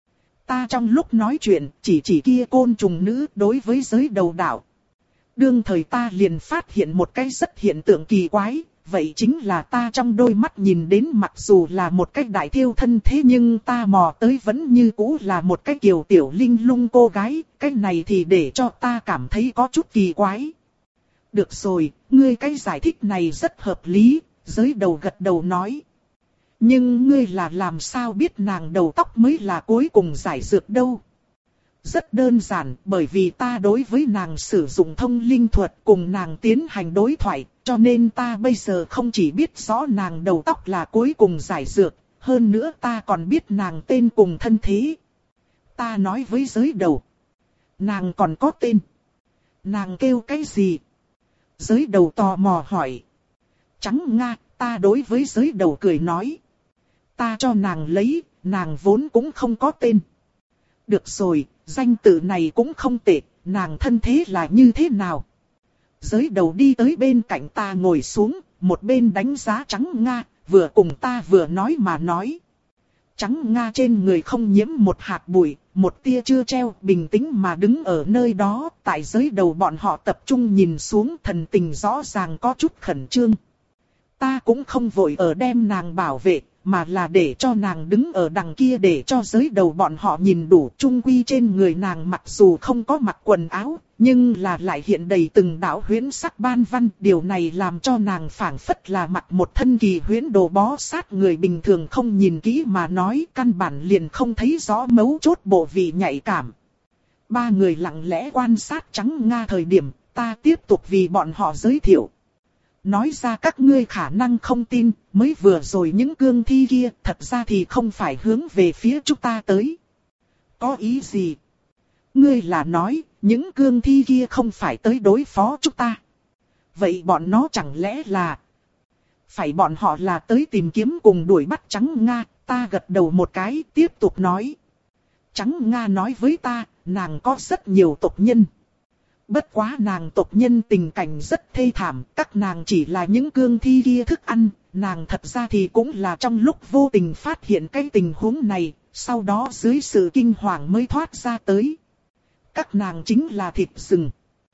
Ta trong lúc nói chuyện, chỉ chỉ kia côn trùng nữ đối với giới đầu đạo. Đương thời ta liền phát hiện một cái rất hiện tượng kỳ quái, vậy chính là ta trong đôi mắt nhìn đến mặc dù là một cái đại thiêu thân thế nhưng ta mò tới vẫn như cũ là một cái kiều tiểu linh lung cô gái, cái này thì để cho ta cảm thấy có chút kỳ quái. Được rồi, ngươi cái giải thích này rất hợp lý, giới đầu gật đầu nói. Nhưng ngươi là làm sao biết nàng đầu tóc mới là cuối cùng giải dược đâu? Rất đơn giản, bởi vì ta đối với nàng sử dụng thông linh thuật cùng nàng tiến hành đối thoại, cho nên ta bây giờ không chỉ biết rõ nàng đầu tóc là cuối cùng giải dược, hơn nữa ta còn biết nàng tên cùng thân thế. Ta nói với giới đầu. Nàng còn có tên. Nàng kêu cái gì? Giới đầu tò mò hỏi. Trắng Nga, ta đối với giới đầu cười nói. Ta cho nàng lấy, nàng vốn cũng không có tên. Được rồi, danh tự này cũng không tệ, nàng thân thế là như thế nào? Giới đầu đi tới bên cạnh ta ngồi xuống, một bên đánh giá Trắng Nga, vừa cùng ta vừa nói mà nói. Trắng Nga trên người không nhiễm một hạt bụi, một tia chưa treo, bình tĩnh mà đứng ở nơi đó, tại giới đầu bọn họ tập trung nhìn xuống, thần tình rõ ràng có chút khẩn trương. Ta cũng không vội ở đem nàng bảo vệ, mà là để cho nàng đứng ở đằng kia để cho giới đầu bọn họ nhìn đủ. Trung quy trên người nàng mặc dù không có mặc quần áo, nhưng là lại hiện đầy từng đạo huyễn sắc ban văn. Điều này làm cho nàng phảng phất là mặc một thân kỳ huyễn đồ bó sát, người bình thường không nhìn kỹ mà nói căn bản liền không thấy rõ mấu chốt bộ vị nhạy cảm. Ba người lặng lẽ quan sát Trắng Nga thời điểm, ta tiếp tục vì bọn họ giới thiệu. Nói ra các ngươi khả năng không tin, mới vừa rồi những cương thi kia thật ra thì không phải hướng về phía chúng ta tới. Có ý gì? Ngươi là nói, những cương thi kia không phải tới đối phó chúng ta. Vậy bọn nó chẳng lẽ là... Phải bọn họ là tới tìm kiếm cùng đuổi bắt Trắng Nga, ta gật đầu một cái, tiếp tục nói. Trắng Nga nói với ta, nàng có rất nhiều tộc nhân. Bất quá nàng tộc nhân tình cảnh rất thê thảm, các nàng chỉ là những cương thi kia thức ăn, nàng thật ra thì cũng là trong lúc vô tình phát hiện cái tình huống này, sau đó dưới sự kinh hoàng mới thoát ra tới. Các nàng chính là thịt rừng.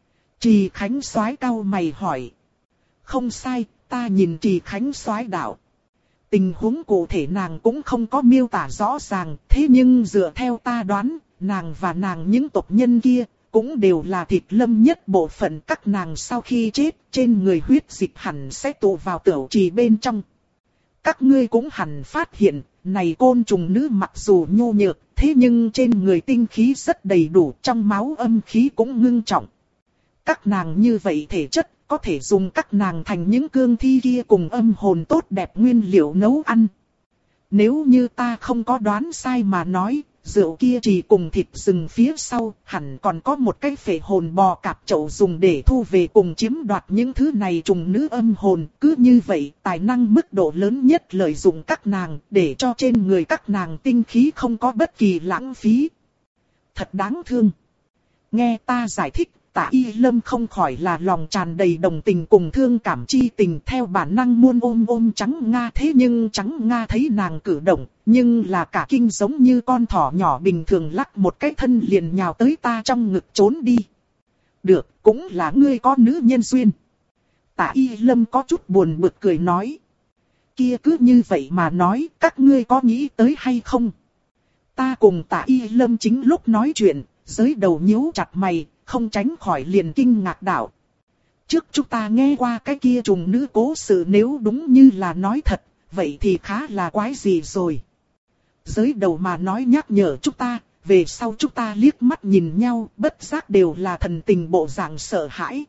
Trì Khánh Soái cau mày hỏi. Không sai, ta nhìn Trì Khánh Soái đạo. Tình huống cụ thể nàng cũng không có miêu tả rõ ràng, thế nhưng dựa theo ta đoán, nàng và nàng những tộc nhân kia, cũng đều là thịt lâm nhất bộ phận các nàng sau khi chết, trên người huyết dịch hẳn sẽ tụ vào tửu trì bên trong. Các ngươi cũng hẳn phát hiện, này côn trùng nữ mặc dù nhu nhược, thế nhưng trên người tinh khí rất đầy đủ, trong máu âm khí cũng ngưng trọng. Các nàng như vậy thể chất, có thể dùng các nàng thành những cương thi kia cùng âm hồn tốt đẹp nguyên liệu nấu ăn. Nếu như ta không có đoán sai mà nói, rượu kia chỉ cùng thịt rừng phía sau, hẳn còn có một cái phệ hồn bò cạp chậu dùng để thu về cùng chiếm đoạt những thứ này trùng nữ âm hồn. Cứ như vậy, tài năng mức độ lớn nhất lợi dụng các nàng, để cho trên người các nàng tinh khí không có bất kỳ lãng phí. Thật đáng thương. Nghe ta giải thích, Tạ Y Lâm không khỏi là lòng tràn đầy đồng tình cùng thương cảm chi tình, theo bản năng muốn ôm ôm Trắng Nga, thế nhưng Trắng Nga thấy nàng cử động, nhưng là cả kinh giống như con thỏ nhỏ bình thường lắc một cái thân liền nhào tới ta trong ngực trốn đi. Được, cũng là ngươi có nữ nhân duyên. Tạ Y Lâm có chút buồn bực cười nói. Kia cứ như vậy mà nói, các ngươi có nghĩ tới hay không? Ta cùng Tạ Y Lâm chính lúc nói chuyện, giới đầu nhíu chặt mày, không tránh khỏi liền kinh ngạc đạo. Trước chúng ta nghe qua cái kia trùng nữ cố sự, nếu đúng như là nói thật, vậy thì khá là quái gì rồi. Giới đầu mà nói nhắc nhở chúng ta, về sau chúng ta liếc mắt nhìn nhau, bất giác đều là thần tình bộ dạng sợ hãi.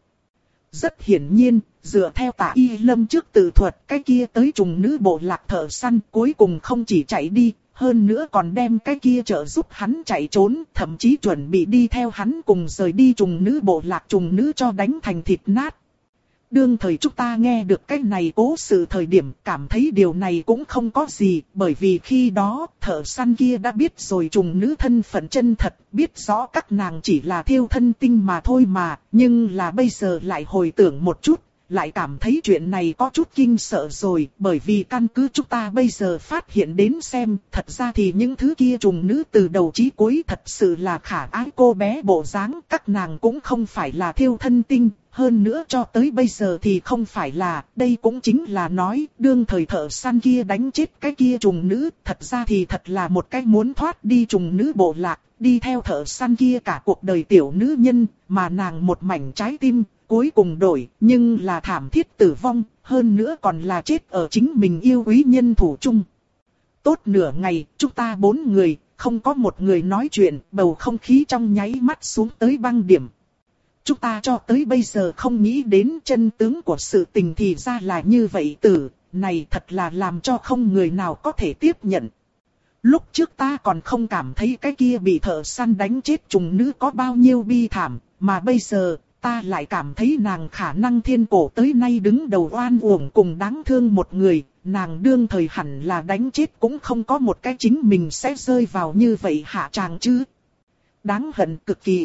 Rất hiển nhiên, dựa theo Tạ Y Lâm trước tự thuật, cái kia tới trùng nữ bộ lạc thợ săn cuối cùng không chỉ chạy đi, hơn nữa còn đem cái kia trợ giúp hắn chạy trốn, thậm chí chuẩn bị đi theo hắn cùng rời đi trùng nữ bộ lạc trùng nữ cho đánh thành thịt nát. Đương thời chúng ta nghe được cái này cố sự thời điểm cảm thấy điều này cũng không có gì, bởi vì khi đó thợ săn kia đã biết rồi trùng nữ thân phận chân thật, biết rõ các nàng chỉ là thiêu thân tinh mà thôi mà, nhưng là bây giờ lại hồi tưởng một chút, lại cảm thấy chuyện này có chút kinh sợ rồi, bởi vì căn cứ chúng ta bây giờ phát hiện đến xem, thật ra thì những thứ kia trùng nữ từ đầu chí cuối thật sự là khả ái cô bé bộ dáng, các nàng cũng không phải là thiêu thân tinh, hơn nữa cho tới bây giờ thì không phải là, đây cũng chính là nói, đương thời thợ săn kia đánh chết cái kia trùng nữ, thật ra thì thật là một cái muốn thoát đi trùng nữ bộ lạc, đi theo thợ săn kia cả cuộc đời tiểu nữ nhân, mà nàng một mảnh trái tim. Cuối cùng đổi, nhưng là thảm thiết tử vong, hơn nữa còn là chết ở chính mình yêu quý nhân thủ chung. Tốt nửa ngày, chúng ta bốn người, không có một người nói chuyện, bầu không khí trong nháy mắt xuống tới băng điểm. Chúng ta cho tới bây giờ không nghĩ đến chân tướng của sự tình thì ra là như vậy tử, này thật là làm cho không người nào có thể tiếp nhận. Lúc trước ta còn không cảm thấy cái kia bị thợ săn đánh chết trùng nữ có bao nhiêu bi thảm, mà bây giờ... Ta lại cảm thấy nàng khả năng thiên cổ tới nay đứng đầu oan uổng cùng đáng thương một người, nàng đương thời hẳn là đánh chết cũng không có một cái chính mình sẽ rơi vào như vậy hạ tràng chứ. Đáng hận cực kỳ.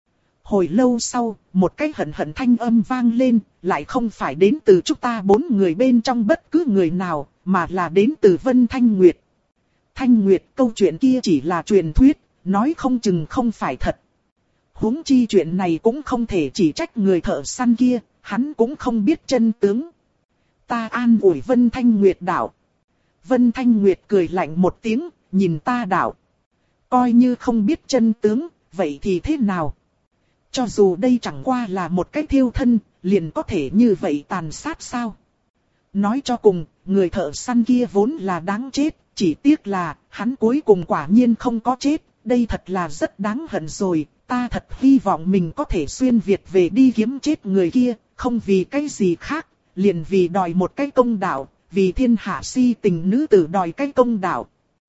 Hồi lâu sau, một cái hận hận thanh âm vang lên, lại không phải đến từ chúng ta bốn người bên trong bất cứ người nào, mà là đến từ Vân Thanh Nguyệt. Thanh Nguyệt, câu chuyện kia chỉ là truyền thuyết, nói không chừng không phải thật. Huống chi chuyện này cũng không thể chỉ trách người thợ săn kia, hắn cũng không biết chân tướng. Ta an ủi Vân Thanh Nguyệt đạo. Vân Thanh Nguyệt cười lạnh một tiếng, nhìn ta đạo. Coi như không biết chân tướng, vậy thì thế nào? Cho dù đây chẳng qua là một cái thiêu thân, liền có thể như vậy tàn sát sao? Nói cho cùng, người thợ săn kia vốn là đáng chết, chỉ tiếc là hắn cuối cùng quả nhiên không có chết, đây thật là rất đáng hận rồi. Ta thật hy vọng mình có thể xuyên Việt về đi kiếm chết người kia, không vì cái gì khác, liền vì đòi một cái công đạo, vì thiên hạ si tình nữ tử đòi cái công đạo.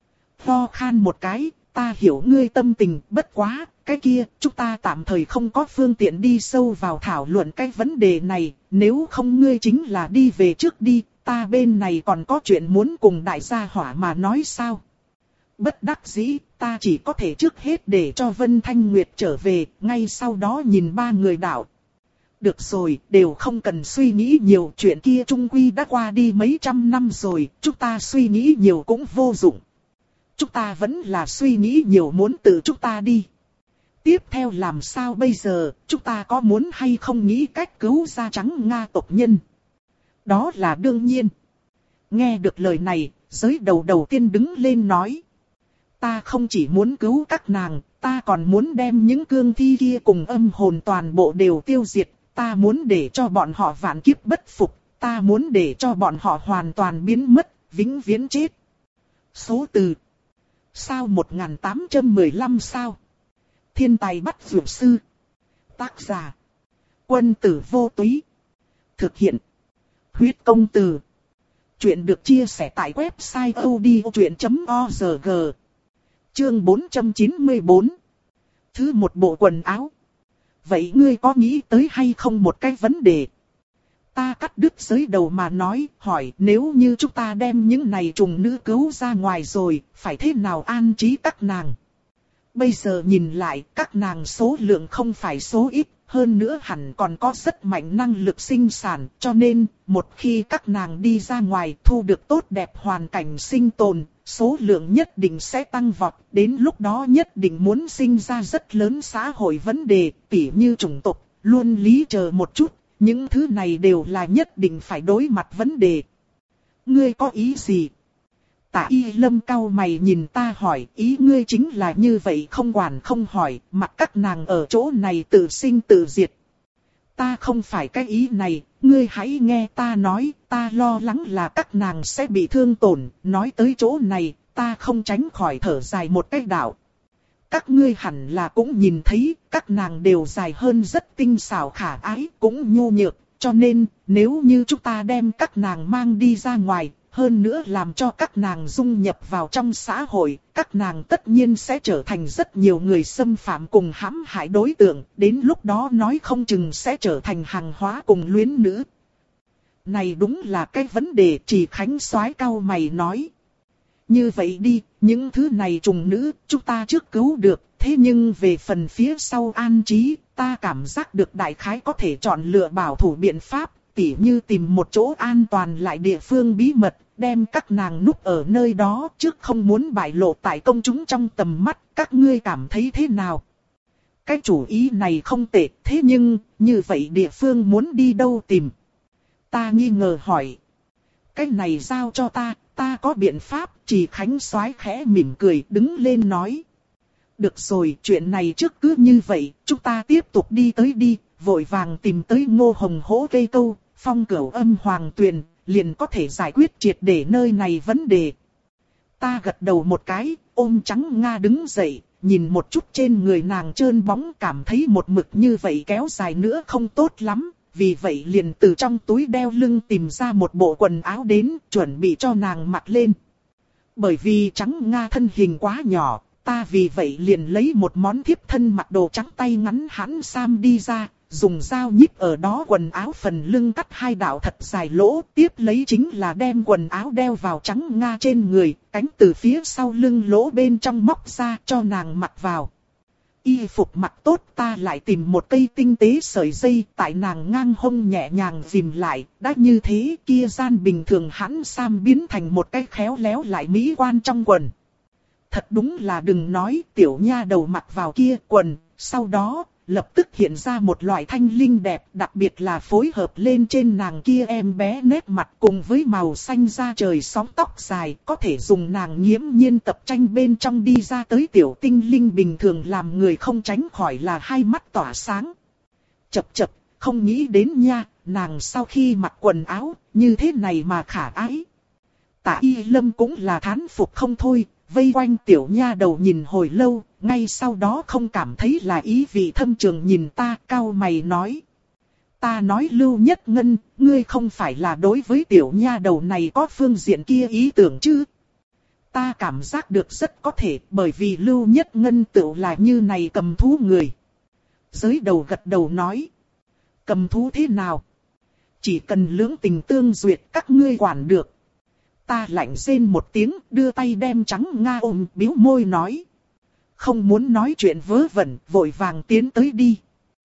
Ho khan một cái, ta hiểu ngươi tâm tình, bất quá, cái kia, chúng ta tạm thời không có phương tiện đi sâu vào thảo luận cái vấn đề này, nếu không ngươi chính là đi về trước đi, ta bên này còn có chuyện muốn cùng đại gia hỏa mà nói sao. Bất đắc dĩ, ta chỉ có thể trước hết để cho Vân Thanh Nguyệt trở về, ngay sau đó nhìn ba người đạo. Được rồi, đều không cần suy nghĩ nhiều, chuyện kia trung quy đã qua đi mấy trăm năm rồi, chúng ta suy nghĩ nhiều cũng vô dụng. Chúng ta vẫn là suy nghĩ nhiều muốn tự chúng ta đi. Tiếp theo làm sao bây giờ, chúng ta có muốn hay không nghĩ cách cứu ra Trắng Nga tộc nhân? Đó là đương nhiên. Nghe được lời này, giới đầu đầu tiên đứng lên nói. Ta không chỉ muốn cứu các nàng, ta còn muốn đem những cương thi kia cùng âm hồn toàn bộ đều tiêu diệt. Ta muốn để cho bọn họ vạn kiếp bất phục, ta muốn để cho bọn họ hoàn toàn biến mất, vĩnh viễn chết. Số từ. Sao một nghìn tám trăm mười lăm sao? Thiên tài bắt dược sư. Tác giả. Quân tử vô túy. Thực hiện. Huyết công từ. Chuyện được chia sẻ tại website odchuyện chấm org. Chương bốn trăm chín mươi tư. Thứ một bộ quần áo. Vậy ngươi có nghĩ tới hay không một cái vấn đề? Ta cắt đứt giới đầu mà nói, hỏi nếu như chúng ta đem những này trùng nữ cứu ra ngoài rồi, phải thế nào an trí các nàng? Bây giờ nhìn lại, các nàng số lượng không phải số ít, hơn nữa hẳn còn có rất mạnh năng lực sinh sản, cho nên, một khi các nàng đi ra ngoài thu được tốt đẹp hoàn cảnh sinh tồn, số lượng nhất định sẽ tăng vọt, đến lúc đó nhất định muốn sinh ra rất lớn xã hội vấn đề, tỉ như chủng tộc, luân lý chờ một chút, những thứ này đều là nhất định phải đối mặt vấn đề. Ngươi có ý gì? Tạ Y Lâm cau mày nhìn ta hỏi, ý ngươi chính là như vậy không quản không hỏi, mặc các nàng ở chỗ này tự sinh tự diệt. Ta không phải cái ý này, ngươi hãy nghe ta nói, ta lo lắng là các nàng sẽ bị thương tổn, nói tới chỗ này, ta không tránh khỏi thở dài một cái đạo. Các ngươi hẳn là cũng nhìn thấy, các nàng đều dài hơn rất tinh xảo khả ái, cũng nhu nhược, cho nên, nếu như chúng ta đem các nàng mang đi ra ngoài, hơn nữa làm cho các nàng dung nhập vào trong xã hội, các nàng tất nhiên sẽ trở thành rất nhiều người xâm phạm cùng hãm hại đối tượng, đến lúc đó nói không chừng sẽ trở thành hàng hóa cùng luyến nữ. Này đúng là cái vấn đề, Chỉ Khánh soái cau mày nói. Như vậy đi, những thứ này trùng nữ, chúng ta trước cứu được, thế nhưng về phần phía sau an trí, ta cảm giác được đại khái có thể chọn lựa bảo thủ biện pháp, tỉ như tìm một chỗ an toàn lại địa phương bí mật, đem các nàng núp ở nơi đó trước không muốn bại lộ tại công chúng trong tầm mắt, các ngươi cảm thấy thế nào? Cái chủ ý này không tệ, thế nhưng, như vậy địa phương muốn đi đâu tìm? Ta nghi ngờ hỏi. Cái này giao cho ta, ta có biện pháp, Chỉ Khánh soái khẽ mỉm cười đứng lên nói. Được rồi, chuyện này trước cứ như vậy, chúng ta tiếp tục đi tới đi, vội vàng tìm tới Ngô Hồng Hỗ cây câu, Phong Cửu Âm Hoàng Tuyền, liền có thể giải quyết triệt để nơi này vấn đề. Ta gật đầu một cái, ôm Trắng Nga đứng dậy, nhìn một chút trên người nàng trơn bóng cảm thấy một mực như vậy kéo dài nữa không tốt lắm, vì vậy liền từ trong túi đeo lưng tìm ra một bộ quần áo đến, chuẩn bị cho nàng mặc lên. Bởi vì Trắng Nga thân hình quá nhỏ, ta vì vậy liền lấy một món thiếp thân mặc đồ trắng tay ngắn hãn sam đi ra, dùng dao nhíp ở đó quần áo phần lưng cắt hai đạo thật dài lỗ, tiếp lấy chính là đem quần áo đeo vào Trắng Nga trên người, cánh từ phía sau lưng lỗ bên trong móc ra cho nàng mặc vào. Y phục mặc tốt ta lại tìm một cây tinh tế sợi dây tại nàng ngang hông nhẹ nhàng ghim lại, đã như thế kia gian bình thường hãn sam biến thành một cái khéo léo lại mỹ quan trong quần. Thật đúng là đừng nói tiểu nha đầu mặc vào kia quần, sau đó lập tức hiện ra một loại thanh linh đẹp, đặc biệt là phối hợp lên trên nàng kia em bé nét mặt cùng với màu xanh da trời sóng tóc dài, có thể dùng nàng nghiễm nhiên tập tranh bên trong đi ra tới tiểu tinh linh bình thường làm người không tránh khỏi là hai mắt tỏa sáng. Chập chập, không nghĩ đến nha, nàng sau khi mặc quần áo, như thế này mà khả ái. Tạ Y Lâm cũng là thán phục không thôi, vây quanh tiểu nha đầu nhìn hồi lâu, ngay sau đó không cảm thấy là ý vị thâm trường nhìn ta, cau mày nói. Ta nói Lưu Nhất Ngân, ngươi không phải là đối với tiểu nha đầu này có phương diện kia ý tưởng chứ? Ta cảm giác được rất có thể, bởi vì Lưu Nhất Ngân tựu là như này cầm thú người. Giới đầu gật đầu nói. Cầm thú thế nào? Chỉ cần lưỡng tình tương duyệt các ngươi quản được. Ta lạnh rên một tiếng, đưa tay đem Trắng Nga ôm, bĩu môi nói. Không muốn nói chuyện vớ vẩn, vội vàng tiến tới đi.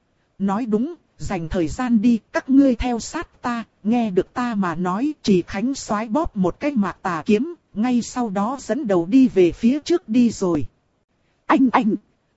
Nói đúng, dành thời gian đi, các ngươi theo sát ta, nghe được ta mà nói. Chỉ Khánh xoái bóp một cái mạc tà kiếm, ngay sau đó dẫn đầu đi về phía trước đi rồi. Anh anh!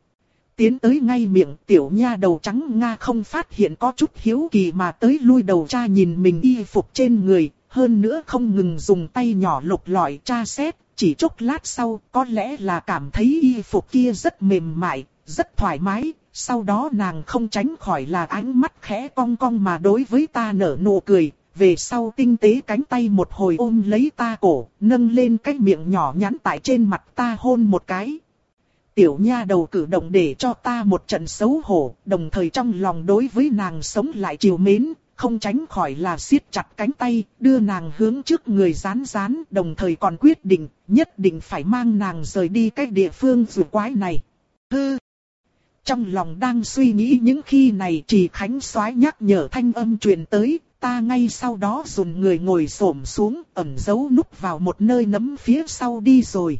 Tiến tới ngay miệng tiểu nha đầu Trắng Nga không phát hiện có chút hiếu kỳ mà tới lui đầu tra nhìn mình y phục trên người, hơn nữa không ngừng dùng tay nhỏ lục lọi tra xét, chỉ chốc lát sau có lẽ là cảm thấy y phục kia rất mềm mại, rất thoải mái, sau đó nàng không tránh khỏi là ánh mắt khẽ cong cong mà đối với ta nở nụ cười, về sau tinh tế cánh tay một hồi ôm lấy ta cổ, nâng lên cái miệng nhỏ nhắn tại trên mặt ta hôn một cái. Tiểu nha đầu cử động để cho ta một trận xấu hổ, đồng thời trong lòng đối với nàng sống lại trìu mến, không tránh khỏi là siết chặt cánh tay, đưa nàng hướng trước người rán rán, đồng thời còn quyết định, nhất định phải mang nàng rời đi cái địa phương rùa quái này. Hư! Trong lòng đang suy nghĩ những khi này Trì Khánh soái nhắc nhở thanh âm truyền tới, ta ngay sau đó dùng người ngồi xổm xuống, ẩn giấu núp vào một nơi nấm phía sau đi rồi.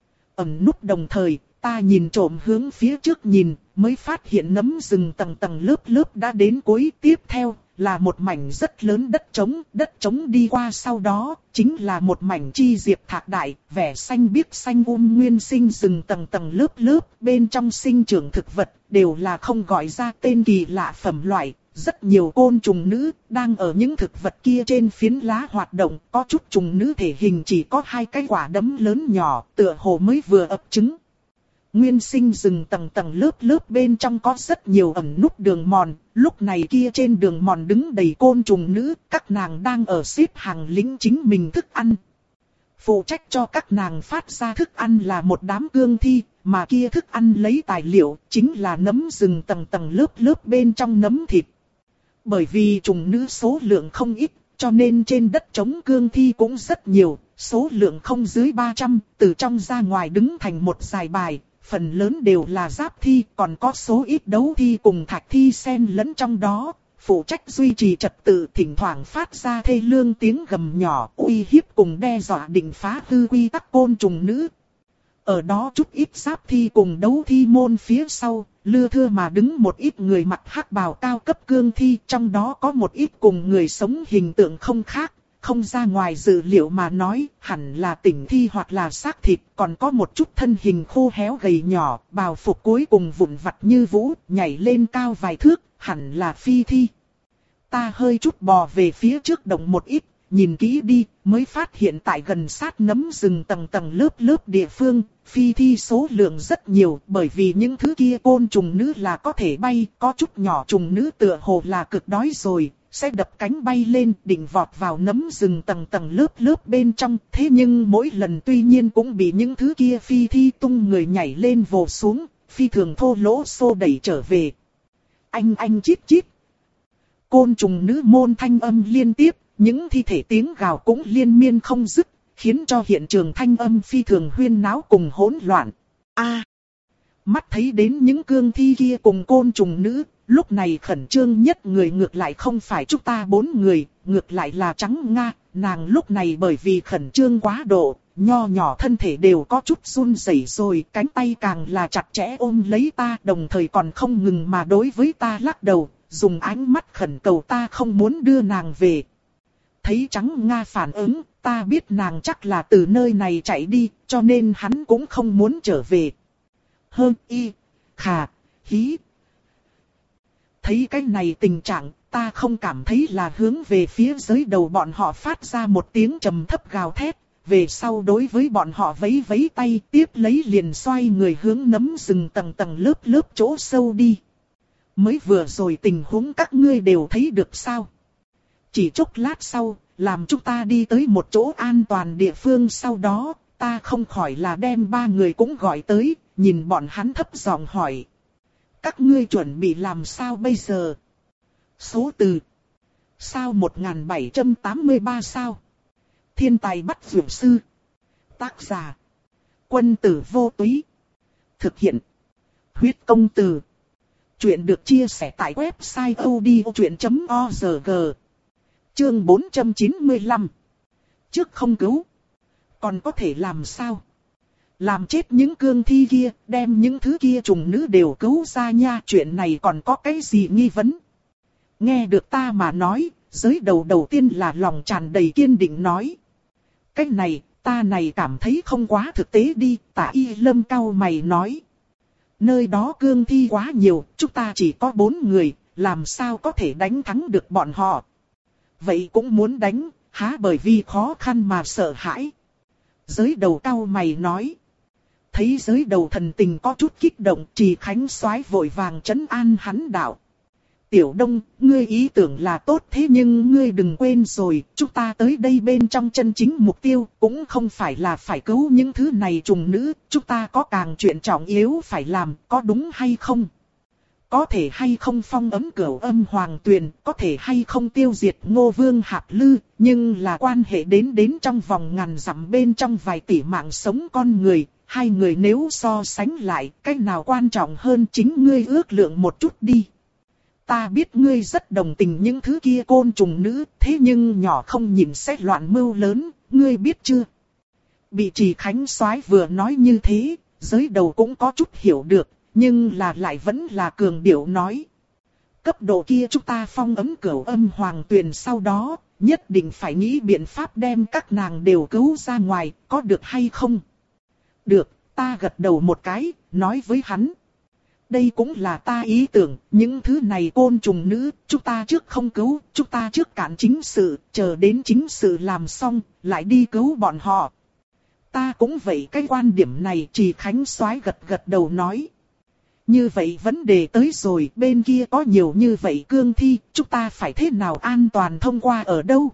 Ẩn núp đồng thời, ta nhìn trộm hướng phía trước nhìn, mới phát hiện nấm rừng tầng tầng lớp lớp đã đến cuối. Tiếp theo là một mảnh rất lớn đất trống, đất trống đi qua sau đó, chính là một mảnh chi diệp thạc đại, vẻ xanh biếc xanh um nguyên sinh rừng tầng tầng lớp lớp, bên trong sinh trưởng thực vật, đều là không gọi ra tên kỳ lạ phẩm loại. Rất nhiều côn trùng nữ đang ở những thực vật kia trên phiến lá hoạt động, có chút trùng nữ thể hình chỉ có hai cái quả đấm lớn nhỏ, tựa hồ mới vừa ấp trứng. Nguyên sinh rừng tầng tầng lớp lớp bên trong có rất nhiều ẩn núp đường mòn, lúc này kia trên đường mòn đứng đầy côn trùng nữ, các nàng đang ở xếp hàng lính chính mình thức ăn. Phụ trách cho các nàng phát ra thức ăn là một đám cương thi, mà kia thức ăn lấy tài liệu chính là nấm rừng tầng tầng lớp lớp bên trong nấm thịt. Bởi vì trùng nữ số lượng không ít, cho nên trên đất trống cương thi cũng rất nhiều, số lượng không dưới ba trăm, từ trong ra ngoài đứng thành một dải bài. Phần lớn đều là giáp thi, còn có số ít đấu thi cùng thạch thi xen lẫn trong đó, phụ trách duy trì trật tự, thỉnh thoảng phát ra thê lương tiếng gầm nhỏ, uy hiếp cùng đe dọa định phá hư quy tắc côn trùng nữ. Ở đó chút ít giáp thi cùng đấu thi môn phía sau, lưa thưa mà đứng một ít người mặc hắc bào cao cấp cương thi, trong đó có một ít cùng người sống hình tượng không khác. Không ra ngoài dự liệu mà nói, hẳn là tỉnh thi hoặc là xác thịt, còn có một chút thân hình khô héo gầy nhỏ, bào phục cuối cùng vụn vặt như vũ, nhảy lên cao vài thước, hẳn là phi thi. Ta hơi chút bò về phía trước động một ít, nhìn kỹ đi, mới phát hiện tại gần sát nấm rừng tầng tầng lớp lớp địa phương, phi thi số lượng rất nhiều, bởi vì những thứ kia côn trùng nữ là có thể bay, có chút nhỏ trùng nữ tựa hồ là cực đói rồi. Sẽ đập cánh bay lên, định vọt vào nấm rừng tầng tầng lớp lớp bên trong. Thế nhưng mỗi lần tuy nhiên cũng bị những thứ kia phi thi tung người nhảy lên vồ xuống, phi thường thô lỗ xô đẩy trở về. Anh anh chít chít. Côn trùng nữ môn thanh âm liên tiếp, những thi thể tiếng gào cũng liên miên không dứt, khiến cho hiện trường thanh âm phi thường huyên náo cùng hỗn loạn. A, mắt thấy đến những cương thi kia cùng côn trùng nữ. Lúc này khẩn trương nhất người ngược lại không phải chúng ta bốn người, ngược lại là Trắng Nga, nàng lúc này bởi vì khẩn trương quá độ, nho nhỏ thân thể đều có chút run rẩy rồi, cánh tay càng là chặt chẽ ôm lấy ta, đồng thời còn không ngừng mà đối với ta lắc đầu, dùng ánh mắt khẩn cầu ta không muốn đưa nàng về. Thấy Trắng Nga phản ứng, ta biết nàng chắc là từ nơi này chạy đi, cho nên hắn cũng không muốn trở về. Hơn y, khà, hí. Thấy cái này tình trạng, ta không cảm thấy là hướng về phía dưới đầu bọn họ phát ra một tiếng trầm thấp gào thét, về sau đối với bọn họ vẫy vẫy tay, tiếp lấy liền xoay người hướng nấm rừng tầng tầng lớp lớp chỗ sâu đi. Mới vừa rồi tình huống các ngươi đều thấy được sao? Chỉ chốc lát sau, làm chúng ta đi tới một chỗ an toàn địa phương, sau đó, ta không khỏi là đem ba người cũng gọi tới, nhìn bọn hắn thấp giọng hỏi. Các ngươi chuẩn bị làm sao bây giờ? Số từ. Sao một nghìn bảy trăm tám mươi ba sao. Thiên tài bắt dược sư. Tác giả. Quân tử vô túy. Thực hiện. Huyết công từ. Chuyện được chia sẻ tại website audiochuyện chấm org. Chương bốn trăm chín mươi lăm. Trước không cứu. Còn có thể làm sao? Làm chết những cương thi kia, đem những thứ kia trùng nữ đều cứu ra nha. Chuyện này còn có cái gì nghi vấn? Nghe được ta mà nói, giới đầu đầu tiên là lòng tràn đầy kiên định nói. Cái này, ta này cảm thấy không quá thực tế đi. Tạ Y Lâm cau mày nói. Nơi đó cương thi quá nhiều, chúng ta chỉ có bốn người, làm sao có thể đánh thắng được bọn họ? Vậy cũng muốn đánh, há bởi vì khó khăn mà sợ hãi. Giới đầu cau mày nói. Thấy giới đầu thần tình có chút kích động, Trì Khánh Soái vội vàng trấn an hắn đạo. Tiểu Đông, ngươi ý tưởng là tốt thế nhưng ngươi đừng quên rồi, chúng ta tới đây bên trong chân chính mục tiêu, cũng không phải là phải cứu những thứ này trùng nữ, chúng ta có càng chuyện trọng yếu phải làm, có đúng hay không? Có thể hay không phong ấm cửu âm hoàng tuyền, có thể hay không tiêu diệt Ngô Vương Hạp Lư, nhưng là quan hệ đến đến trong vòng ngàn dặm bên trong vài tỷ mạng sống con người, hai người nếu so sánh lại, cái nào quan trọng hơn chính ngươi ước lượng một chút đi. Ta biết ngươi rất đồng tình những thứ kia côn trùng nữ, thế nhưng nhỏ không nhìn xét loạn mưu lớn, ngươi biết chưa? Bị Trì Khánh Soái vừa nói như thế, giới đầu cũng có chút hiểu được, nhưng là lại vẫn là cường điệu nói. Cấp độ kia chúng ta phong ấm cửu âm hoàng tuyền sau đó, nhất định phải nghĩ biện pháp đem các nàng đều cứu ra ngoài, có được hay không? Được, ta gật đầu một cái, nói với hắn. Đây cũng là ta ý tưởng, những thứ này côn trùng nữ, chúng ta trước không cứu, chúng ta trước cản chính sự, chờ đến chính sự làm xong, lại đi cứu bọn họ. Ta cũng vậy cái quan điểm này, Trì Khánh Soái gật gật đầu nói. Như vậy vấn đề tới rồi, bên kia có nhiều như vậy cương thi, chúng ta phải thế nào an toàn thông qua ở đâu?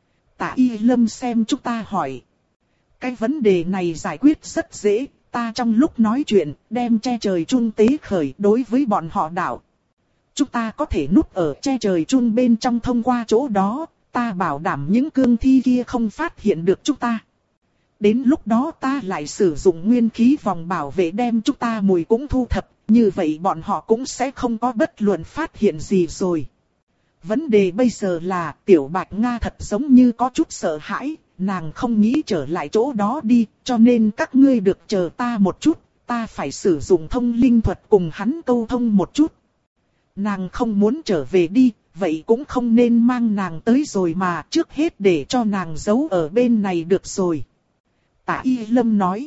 Tạ Y Lâm xem chúng ta hỏi. Cái vấn đề này giải quyết rất dễ. Ta trong lúc nói chuyện, đem che trời chun tế khởi đối với bọn họ đạo. Chúng ta có thể núp ở che trời chun bên trong thông qua chỗ đó, ta bảo đảm những cương thi kia không phát hiện được chúng ta. Đến lúc đó ta lại sử dụng nguyên khí vòng bảo vệ đem chúng ta mùi cũng thu thập, như vậy bọn họ cũng sẽ không có bất luận phát hiện gì rồi. Vấn đề bây giờ là Tiểu Bạch Nga thật giống như có chút sợ hãi. Nàng không nghĩ trở lại chỗ đó đi, cho nên các ngươi được chờ ta một chút, ta phải sử dụng thông linh thuật cùng hắn câu thông một chút. Nàng không muốn trở về đi, vậy cũng không nên mang nàng tới rồi mà, trước hết để cho nàng giấu ở bên này được rồi. Tạ Y Lâm nói.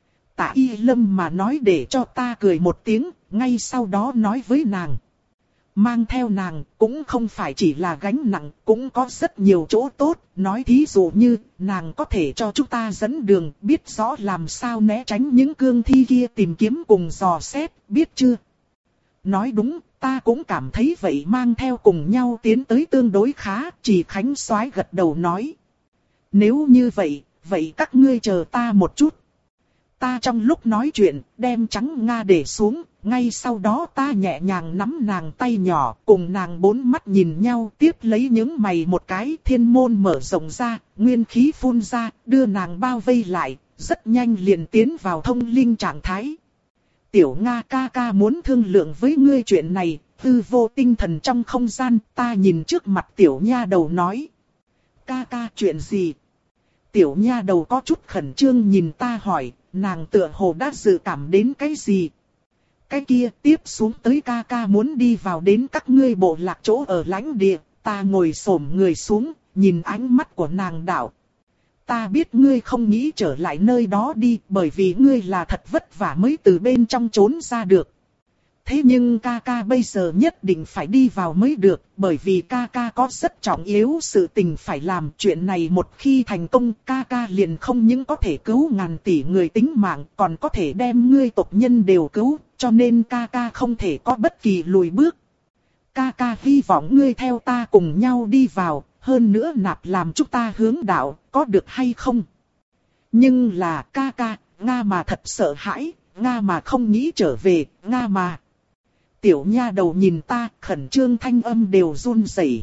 Tạ Y Lâm mà nói để cho ta cười một tiếng, ngay sau đó nói với nàng. Mang theo nàng cũng không phải chỉ là gánh nặng, cũng có rất nhiều chỗ tốt. Nói thí dụ như, nàng có thể cho chúng ta dẫn đường, biết rõ làm sao né tránh những cương thi kia tìm kiếm cùng dò xét, biết chưa? Nói đúng, ta cũng cảm thấy vậy, mang theo cùng nhau tiến tới tương đối khá. Trì Khánh Soái gật đầu nói. Nếu như vậy, vậy các ngươi chờ ta một chút. Ta trong lúc nói chuyện, đem trắng Nga để xuống, ngay sau đó ta nhẹ nhàng nắm nàng tay nhỏ, cùng nàng bốn mắt nhìn nhau, tiếp lấy những mày một cái, thiên môn mở rộng ra, nguyên khí phun ra, đưa nàng bao vây lại, rất nhanh liền tiến vào thông linh trạng thái. Tiểu Nga ca ca muốn thương lượng với ngươi chuyện này, hư vô tinh thần trong không gian, ta nhìn trước mặt tiểu nha đầu nói. Ca ca chuyện gì? Tiểu nha đầu có chút khẩn trương nhìn ta hỏi. Nàng tựa hồ đã dự cảm đến cái gì? Cái kia tiếp xuống tới ca ca muốn đi vào đến các ngươi bộ lạc chỗ ở lãnh địa. Ta ngồi xổm người xuống, nhìn ánh mắt của nàng đạo. Ta biết ngươi không nghĩ trở lại nơi đó đi, bởi vì ngươi là thật vất vả mới từ bên trong trốn ra được. Thế nhưng ca ca bây giờ nhất định phải đi vào mới được, bởi vì ca ca có rất trọng yếu sự tình phải làm. Chuyện này một khi thành công, ca ca liền không những có thể cứu ngàn tỷ người tính mạng, còn có thể đem ngươi tộc nhân đều cứu, cho nên ca ca không thể có bất kỳ lùi bước. Ca ca hy vọng ngươi theo ta cùng nhau đi vào, hơn nữa nạp làm chúng ta hướng đạo, có được hay không? Nhưng là ca ca, Nga mà thật sợ hãi, Nga mà không nghĩ trở về, Nga mà... Tiểu nha đầu nhìn ta, khẩn trương thanh âm đều run rẩy.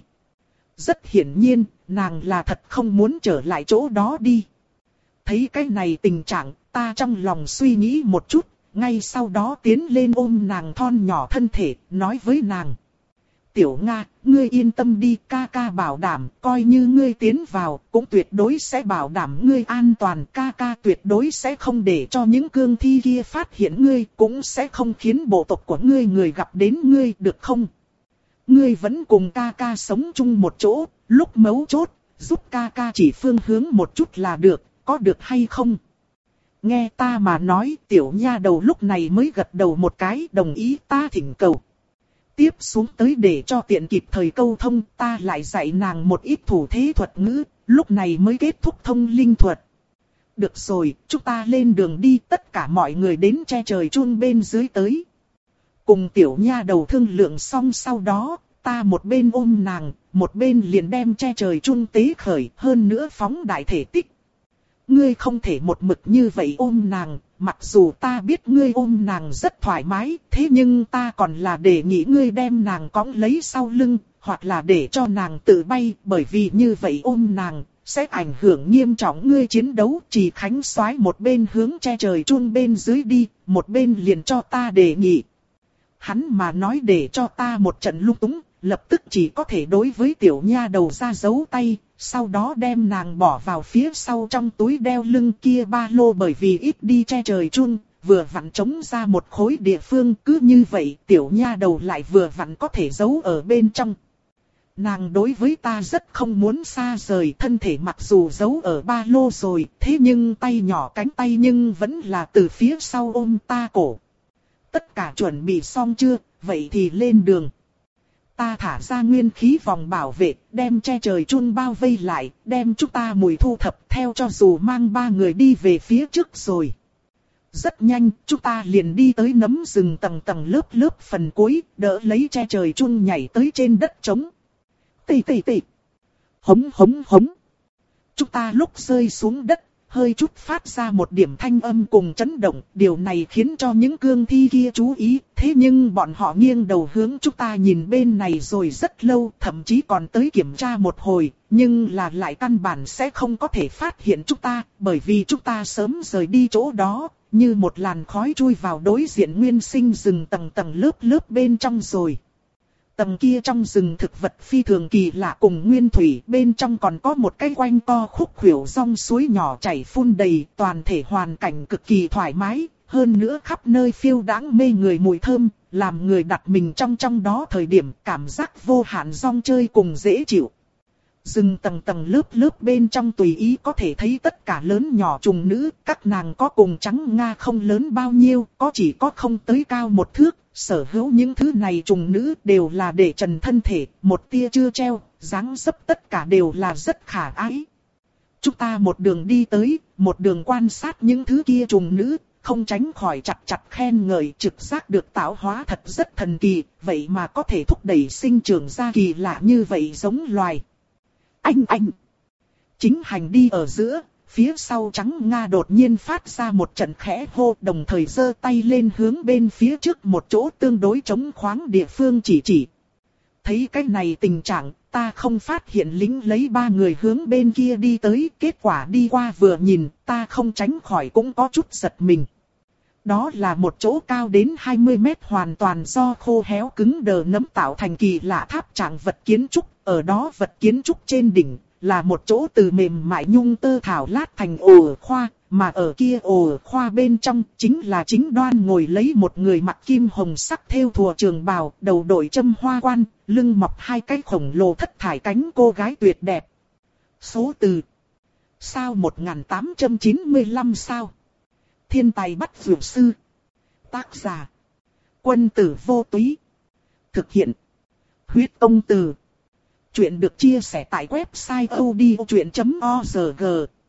Rất hiển nhiên, nàng là thật không muốn trở lại chỗ đó đi. Thấy cái này tình trạng, ta trong lòng suy nghĩ một chút, ngay sau đó tiến lên ôm nàng thon nhỏ thân thể, nói với nàng. Tiểu Nga, ngươi yên tâm đi, ca ca bảo đảm, coi như ngươi tiến vào, cũng tuyệt đối sẽ bảo đảm ngươi an toàn, ca ca tuyệt đối sẽ không để cho những cương thi kia phát hiện ngươi, cũng sẽ không khiến bộ tộc của ngươi người gặp đến ngươi, được không? Ngươi vẫn cùng ca ca sống chung một chỗ, lúc mấu chốt, giúp ca ca chỉ phương hướng một chút là được, có được hay không? Nghe ta mà nói, tiểu nha đầu lúc này mới gật đầu một cái, đồng ý ta thỉnh cầu. Tiếp xuống tới để cho tiện kịp thời câu thông, ta lại dạy nàng một ít thủ thế thuật ngữ, lúc này mới kết thúc thông linh thuật. Được rồi, chúng ta lên đường đi, tất cả mọi người đến che trời chun bên dưới tới. Cùng tiểu nha đầu thương lượng xong sau đó, ta một bên ôm nàng, một bên liền đem che trời chun tế khởi, hơn nữa phóng đại thể tích. Ngươi không thể một mực như vậy ôm nàng, mặc dù ta biết ngươi ôm nàng rất thoải mái, thế nhưng ta còn là đề nghị ngươi đem nàng cõng lấy sau lưng, hoặc là để cho nàng tự bay, bởi vì như vậy ôm nàng, sẽ ảnh hưởng nghiêm trọng ngươi chiến đấu. Chỉ Khánh soái một bên hướng che trời chun bên dưới đi, một bên liền cho ta đề nghị. Hắn mà nói để cho ta một trận lung túng, lập tức chỉ có thể đối với tiểu nha đầu ra giấu tay, sau đó đem nàng bỏ vào phía sau trong túi đeo lưng kia ba lô, bởi vì ít đi che trời chun, vừa vặn trống ra một khối địa phương, cứ như vậy tiểu nha đầu lại vừa vặn có thể giấu ở bên trong. Nàng đối với ta rất không muốn xa rời, thân thể mặc dù giấu ở ba lô rồi, thế nhưng tay nhỏ cánh tay nhưng vẫn là từ phía sau ôm ta cổ. Tất cả chuẩn bị xong chưa, vậy thì lên đường. Ta thả ra nguyên khí vòng bảo vệ, đem che trời chun bao vây lại, đem chúng ta mùi thu thập theo cho dù mang ba người đi về phía trước rồi. Rất nhanh, chúng ta liền đi tới nấm rừng tầng tầng lớp lớp phần cuối, đỡ lấy che trời chun nhảy tới trên đất trống. Tì tì tì. Hống hống hống. Chúng ta lúc rơi xuống đất, hơi chút phát ra một điểm thanh âm cùng chấn động, điều này khiến cho những cương thi kia chú ý, thế nhưng bọn họ nghiêng đầu hướng chúng ta nhìn bên này rồi rất lâu, thậm chí còn tới kiểm tra một hồi, nhưng là lại căn bản sẽ không có thể phát hiện chúng ta, bởi vì chúng ta sớm rời đi chỗ đó, như một làn khói chui vào đối diện nguyên sinh rừng tầng tầng lớp lớp bên trong rồi. Tầng kia trong rừng thực vật phi thường kỳ lạ cùng nguyên thủy, bên trong còn có một cái quanh co khúc khuỷu dòng suối nhỏ chảy phun đầy, toàn thể hoàn cảnh cực kỳ thoải mái, hơn nữa khắp nơi phiêu đãng mê người mùi thơm, làm người đặt mình trong trong đó thời điểm cảm giác vô hạn rong chơi cùng dễ chịu. Rừng tầng tầng lớp lớp bên trong tùy ý có thể thấy tất cả lớn nhỏ trùng nữ, các nàng có cùng trắng nga không lớn bao nhiêu, có chỉ có không tới cao một thước. Sở hữu những thứ này trùng nữ đều là để trần thân thể, một tia chưa treo, dáng dấp tất cả đều là rất khả ái. Chúng ta một đường đi tới, một đường quan sát những thứ kia trùng nữ, không tránh khỏi chặt chặt khen ngợi, trực giác được tạo hóa thật rất thần kỳ, vậy mà có thể thúc đẩy sinh trưởng ra kỳ lạ như vậy giống loài. Anh anh! Chính hành đi ở giữa. Phía sau trắng Nga đột nhiên phát ra một trận khẽ hô, đồng thời giơ tay lên hướng bên phía trước một chỗ tương đối trống khoáng địa phương chỉ chỉ. Thấy cái này tình trạng, ta không phát hiện lính lấy ba người hướng bên kia đi tới, kết quả đi qua vừa nhìn, ta không tránh khỏi cũng có chút giật mình. Đó là một chỗ cao đến hai mươi mét hoàn toàn do khô héo cứng đờ nấm tạo thành kỳ lạ tháp trạng vật kiến trúc, ở đó vật kiến trúc trên đỉnh là một chỗ từ mềm mại nhung tơ thảo lát thành ổ khoa, mà ở kia ổ khoa bên trong chính là chính đoan ngồi lấy một người mặc kim hồng sắc thêu thùa trường bào, đầu đội châm hoa quan, lưng mọc hai cái khổng lồ thất thải cánh cô gái tuyệt đẹp. Số từ sao một nghìn tám trăm chín mươi lăm sao. Thiên tài bắt dược sư. Tác giả Quân tử vô túy. Thực hiện Huyết Công Từ. Chuyện được chia sẻ tại website odchuyện chấm org.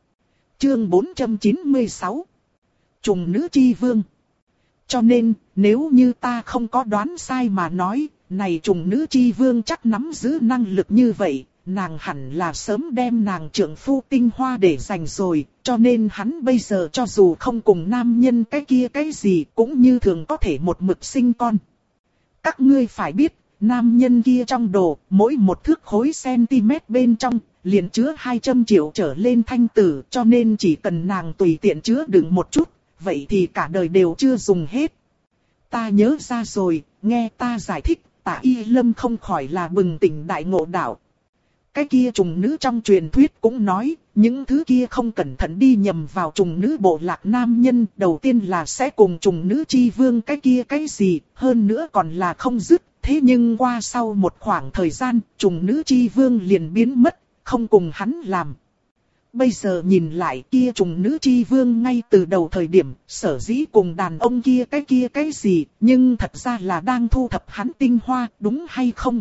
Chương bốn trăm chín mươi sáu. Trùng nữ chi vương. Cho nên, nếu như ta không có đoán sai mà nói, này trùng nữ chi vương chắc nắm giữ năng lực như vậy, nàng hẳn là sớm đem nàng trượng phu tinh hoa để dành rồi, cho nên hắn bây giờ cho dù không cùng nam nhân cái kia cái gì cũng như thường có thể một mực sinh con. các ngươi phải biết, nam nhân kia trong đồ, mỗi một thước khối cm bên trong, liền chứa hai trăm triệu trở lên thanh tử, cho nên chỉ cần nàng tùy tiện chứa đựng một chút, vậy thì cả đời đều chưa dùng hết. Ta nhớ ra rồi, nghe ta giải thích, Tạ Y Lâm không khỏi là bừng tỉnh đại ngộ đạo. Cái kia trùng nữ trong truyền thuyết cũng nói, những thứ kia không cẩn thận đi nhầm vào trùng nữ bộ lạc nam nhân, đầu tiên là sẽ cùng trùng nữ chi vương cái kia cái gì, hơn nữa còn là không dứt. Thế nhưng qua sau một khoảng thời gian, trùng nữ chi vương liền biến mất, không cùng hắn làm. Bây giờ nhìn lại kia trùng nữ chi vương ngay từ đầu thời điểm, sở dĩ cùng đàn ông kia cái kia cái gì, nhưng thật ra là đang thu thập hắn tinh hoa, đúng hay không?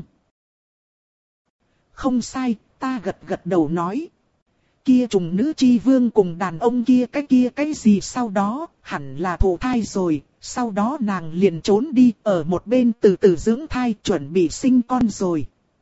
Không sai, ta gật gật đầu nói. Kia trùng nữ chi vương cùng đàn ông kia cái kia cái gì sau đó, hẳn là thụ thai rồi, sau đó nàng liền trốn đi ở một bên từ từ dưỡng thai chuẩn bị sinh con rồi.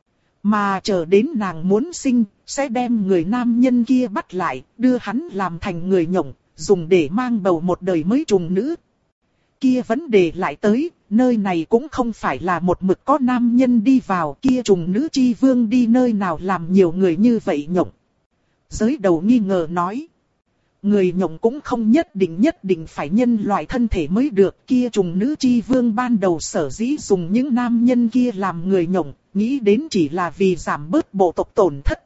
Mà chờ đến nàng muốn sinh, sẽ đem người nam nhân kia bắt lại, đưa hắn làm thành người nhộng, dùng để mang bầu một đời mới trùng nữ. Kia vấn đề lại tới, nơi này cũng không phải là một mực có nam nhân đi vào, kia trùng nữ chi vương đi nơi nào làm nhiều người như vậy nhộng. Giới đầu nghi ngờ nói. Người nhộng cũng không nhất định nhất định phải nhân loại thân thể mới được, kia trùng nữ chi vương ban đầu sở dĩ dùng những nam nhân kia làm người nhộng, nghĩ đến chỉ là vì giảm bớt bộ tộc tổn thất.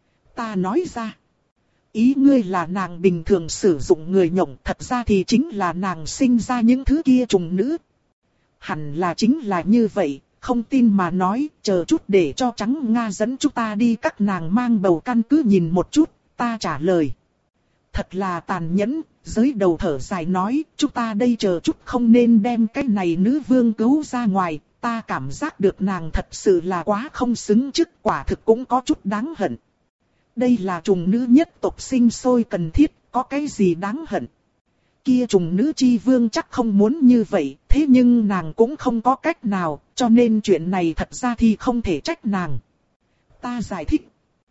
Ta nói ra, ý ngươi là nàng bình thường sử dụng người nhộng, thật ra thì chính là nàng sinh ra những thứ kia trùng nữ. Hẳn là chính là như vậy, không tin mà nói, chờ chút để cho Trắng Nga dẫn chúng ta đi các nàng mang bầu căn cứ nhìn một chút, ta trả lời. Thật là tàn nhẫn, giới đầu thở dài nói, chúng ta đây chờ chút không nên đem cái này nữ vương cứu ra ngoài, ta cảm giác được nàng thật sự là quá không xứng chức, quả thực cũng có chút đáng hận. Đây là trùng nữ nhất tộc sinh sôi cần thiết, có cái gì đáng hận? Kia trùng nữ chi vương chắc không muốn như vậy, thế nhưng nàng cũng không có cách nào, cho nên chuyện này thật ra thì không thể trách nàng. Ta giải thích.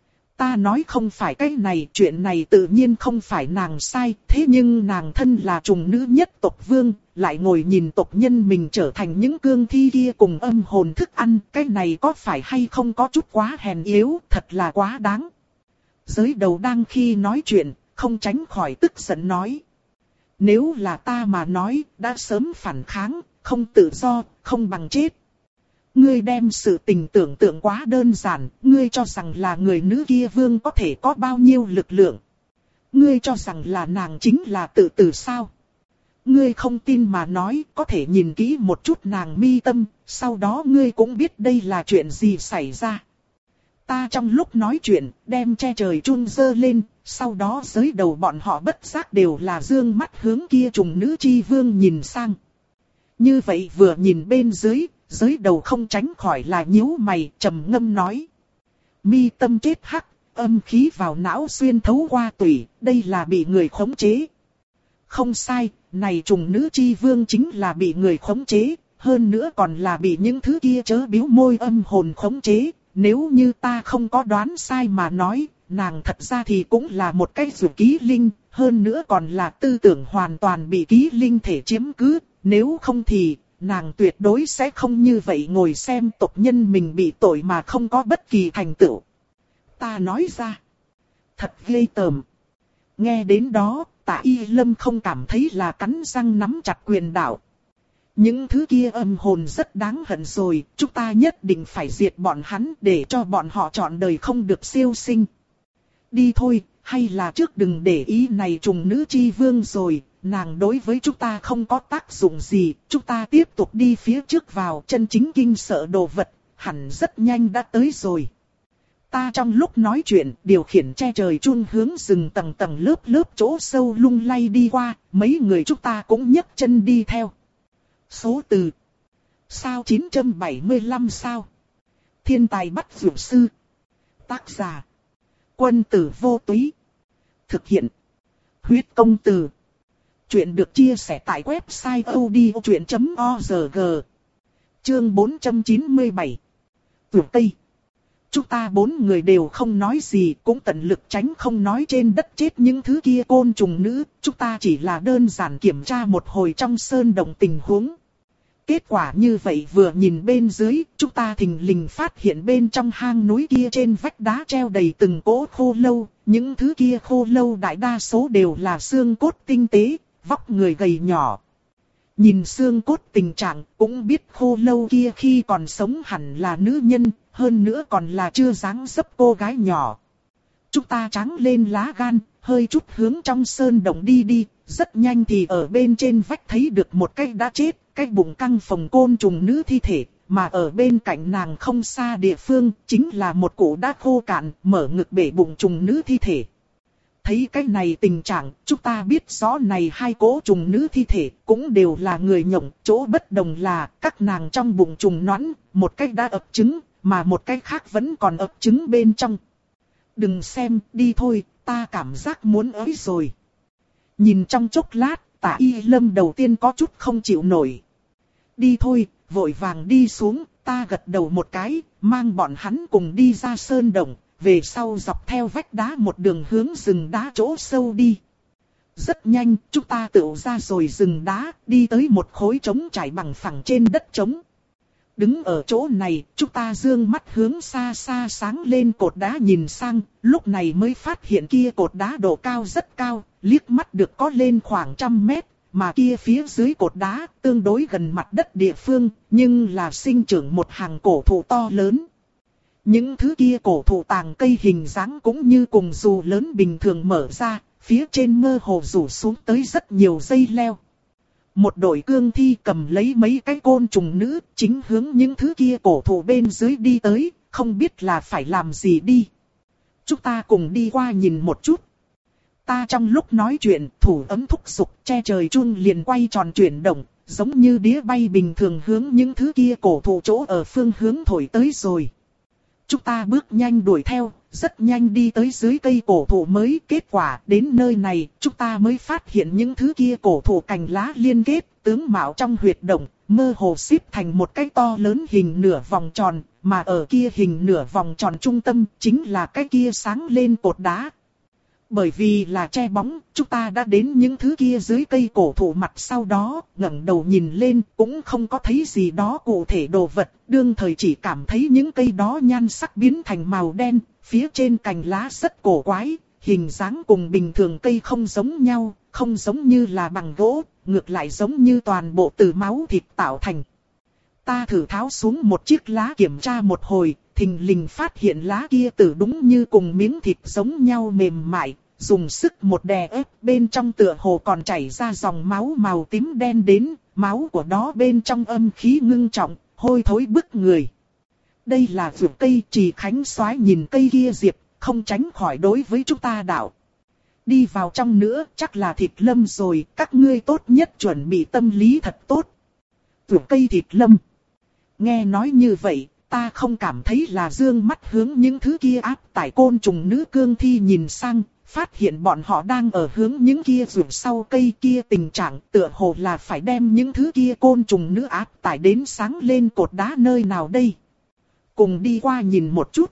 Ta nói không phải cái này, chuyện này tự nhiên không phải nàng sai, thế nhưng nàng thân là trùng nữ nhất tộc vương, lại ngồi nhìn tộc nhân mình trở thành những cương thi kia cùng âm hồn thức ăn, cái này có phải hay không có chút quá hèn yếu, thật là quá đáng. Giới đầu đang khi nói chuyện, không tránh khỏi tức giận nói. Nếu là ta mà nói, đã sớm phản kháng, không tự do, không bằng chết. Ngươi đem sự tình tưởng tượng quá đơn giản, ngươi cho rằng là người nữ kia vương có thể có bao nhiêu lực lượng. Ngươi cho rằng là nàng chính là tự tử sao. Ngươi không tin mà nói, có thể nhìn kỹ một chút nàng mi tâm, sau đó ngươi cũng biết đây là chuyện gì xảy ra. Ta trong lúc nói chuyện, đem che trời chun dơ lên, sau đó giới đầu bọn họ bất giác đều là dương mắt hướng kia trùng nữ chi vương nhìn sang. Như vậy vừa nhìn bên dưới, giới đầu không tránh khỏi là nhíu mày, trầm ngâm nói. Mi tâm chết hắc, âm khí vào não xuyên thấu qua tủy, đây là bị người khống chế. Không sai, này trùng nữ chi vương chính là bị người khống chế, hơn nữa còn là bị những thứ kia chớ biếu môi âm hồn khống chế. Nếu như ta không có đoán sai mà nói, nàng thật ra thì cũng là một cái dụ ký linh, hơn nữa còn là tư tưởng hoàn toàn bị ký linh thể chiếm cứ, nếu không thì nàng tuyệt đối sẽ không như vậy ngồi xem tộc nhân mình bị tội mà không có bất kỳ thành tựu. Ta nói ra, thật ghê tởm. Nghe đến đó, Tạ Y Lâm không cảm thấy là cắn răng nắm chặt quyền đạo. Những thứ kia âm hồn rất đáng hận rồi, chúng ta nhất định phải diệt bọn hắn để cho bọn họ chọn đời không được siêu sinh. Đi thôi, hay là trước đừng để ý này trùng nữ chi vương rồi, nàng đối với chúng ta không có tác dụng gì, chúng ta tiếp tục đi phía trước vào, chân chính kinh sợ đồ vật, hẳn rất nhanh đã tới rồi. Ta trong lúc nói chuyện, điều khiển che trời chun hướng rừng tầng tầng lớp lớp chỗ sâu lung lay đi qua, mấy người chúng ta cũng nhấc chân đi theo. Số từ sao chín trăm bảy mươi lăm sao. Thiên tài bắt dụ sư. Tác giả Quân Tử Vô Túy. Thực hiện Huyết Công Từ. Chuyện được chia sẻ tại website odchuyện chấm org. Chương bốn trăm chín mươi bảy. Vượt Tây. Chúng ta bốn người đều không nói gì, cũng tận lực tránh không nói trên đất chết những thứ kia côn trùng nữ. Chúng ta chỉ là đơn giản kiểm tra một hồi trong sơn động tình huống. Kết quả như vậy vừa nhìn bên dưới, chúng ta thình lình phát hiện bên trong hang núi kia trên vách đá treo đầy từng cỗ khô lâu. Những thứ kia khô lâu đại đa số đều là xương cốt tinh tế, vóc người gầy nhỏ. Nhìn xương cốt tình trạng cũng biết khô lâu kia khi còn sống hẳn là nữ nhân, hơn nữa còn là chưa dáng dấp cô gái nhỏ. Chúng ta tráng lên lá gan, hơi chút hướng trong sơn động đi đi, rất nhanh thì ở bên trên vách thấy được một cái đã chết, cái bụng căng phồng côn trùng nữ thi thể, mà ở bên cạnh nàng không xa địa phương chính là một cụ đã khô cạn, mở ngực bể bụng trùng nữ thi thể. Thấy cái này tình trạng, chúng ta biết rõ này hai cỗ trùng nữ thi thể cũng đều là người nhộng, chỗ bất đồng là các nàng trong bụng trùng nõn, một cái đã ấp trứng, mà một cái khác vẫn còn ấp trứng bên trong. Đừng xem, đi thôi, ta cảm giác muốn ới rồi. Nhìn trong chốc lát, Tạ Y Lâm đầu tiên có chút không chịu nổi. Đi thôi, vội vàng đi xuống, ta gật đầu một cái, mang bọn hắn cùng đi ra sơn động, về sau dọc theo vách đá một đường hướng rừng đá chỗ sâu đi. Rất nhanh, chúng ta tựu ra rồi rừng đá, đi tới một khối trống trải bằng phẳng trên đất trống. Đứng ở chỗ này, chúng ta dương mắt hướng xa xa sáng lên cột đá nhìn sang, lúc này mới phát hiện kia cột đá độ cao rất cao, liếc mắt được có lên khoảng trăm mét, mà kia phía dưới cột đá tương đối gần mặt đất địa phương, nhưng là sinh trưởng một hàng cổ thụ to lớn. Những thứ kia cổ thụ tàng cây hình dáng cũng như cùng dù lớn bình thường mở ra, phía trên mơ hồ rủ xuống tới rất nhiều dây leo. Một đội cương thi cầm lấy mấy cái côn trùng nữ, chính hướng những thứ kia cổ thụ bên dưới đi tới, không biết là phải làm gì đi. Chúng ta cùng đi qua nhìn một chút. Ta trong lúc nói chuyện, thủ ấm thúc giục, che trời chuông liền quay tròn chuyển động, giống như đĩa bay bình thường hướng những thứ kia cổ thụ chỗ ở phương hướng thổi tới rồi. Chúng ta bước nhanh đuổi theo, rất nhanh đi tới dưới cây cổ thụ mới. Kết quả đến nơi này, chúng ta mới phát hiện những thứ kia cổ thụ cành lá liên kết, tướng mạo trong huyệt động, mơ hồ xếp thành một cái to lớn hình nửa vòng tròn, mà ở kia hình nửa vòng tròn trung tâm chính là cái kia sáng lên cột đá. Bởi vì là che bóng, chúng ta đã đến những thứ kia dưới cây cổ thụ mặt sau đó, ngẩng đầu nhìn lên cũng không có thấy gì đó cụ thể đồ vật, đương thời chỉ cảm thấy những cây đó nhan sắc biến thành màu đen, phía trên cành lá rất cổ quái, hình dáng cùng bình thường cây không giống nhau, không giống như là bằng gỗ, ngược lại giống như toàn bộ từ máu thịt tạo thành. Ta thử tháo xuống một chiếc lá kiểm tra một hồi, thình lình phát hiện lá kia tử đúng như cùng miếng thịt giống nhau mềm mại, dùng sức một đè ép, bên trong tựa hồ còn chảy ra dòng máu màu tím đen đến, máu của đó bên trong âm khí ngưng trọng, hôi thối bức người. Đây là vườn cây. Trì Khánh Soái nhìn cây kia diệp, không tránh khỏi đối với chúng ta đạo. Đi vào trong nữa, chắc là thịt lâm rồi, các ngươi tốt nhất chuẩn bị tâm lý thật tốt. Vườn cây thịt lâm. Nghe nói như vậy, ta không cảm thấy là dương mắt hướng những thứ kia áp tải côn trùng nữ cương thi nhìn sang, phát hiện bọn họ đang ở hướng những kia rụng sau cây kia, tình trạng tựa hồ là phải đem những thứ kia côn trùng nữ áp tải đến sáng lên cột đá nơi nào đây. Cùng đi qua nhìn một chút.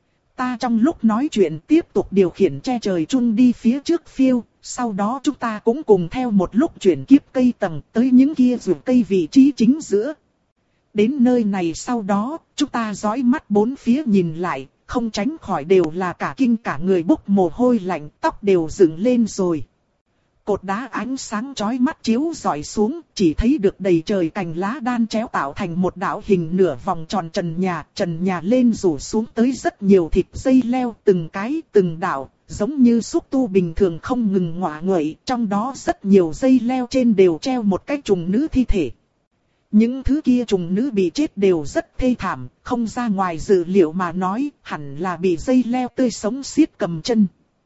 Ta trong lúc nói chuyện tiếp tục điều khiển che trời chuông đi phía trước phiêu, sau đó chúng ta cũng cùng theo một lúc chuyển kiếp cây tầng tới những kia rụng cây vị trí chính giữa. Đến nơi này sau đó, chúng ta dõi mắt bốn phía nhìn lại, không tránh khỏi đều là cả kinh cả người bốc mồ hôi lạnh, tóc đều dựng lên rồi. Cột đá ánh sáng chói mắt chiếu rọi xuống, chỉ thấy được đầy trời cành lá đan chéo tạo thành một đạo hình nửa vòng tròn trần nhà, trần nhà lên rủ xuống tới rất nhiều thịt dây leo, từng cái từng đạo, giống như xúc tu bình thường không ngừng ngọa nguậy, trong đó rất nhiều dây leo trên đều treo một cái trùng nữ thi thể. Những thứ kia trùng nữ bị chết đều rất thê thảm, không ra ngoài dự liệu mà nói, hẳn là bị dây leo tươi sống siết cầm chân.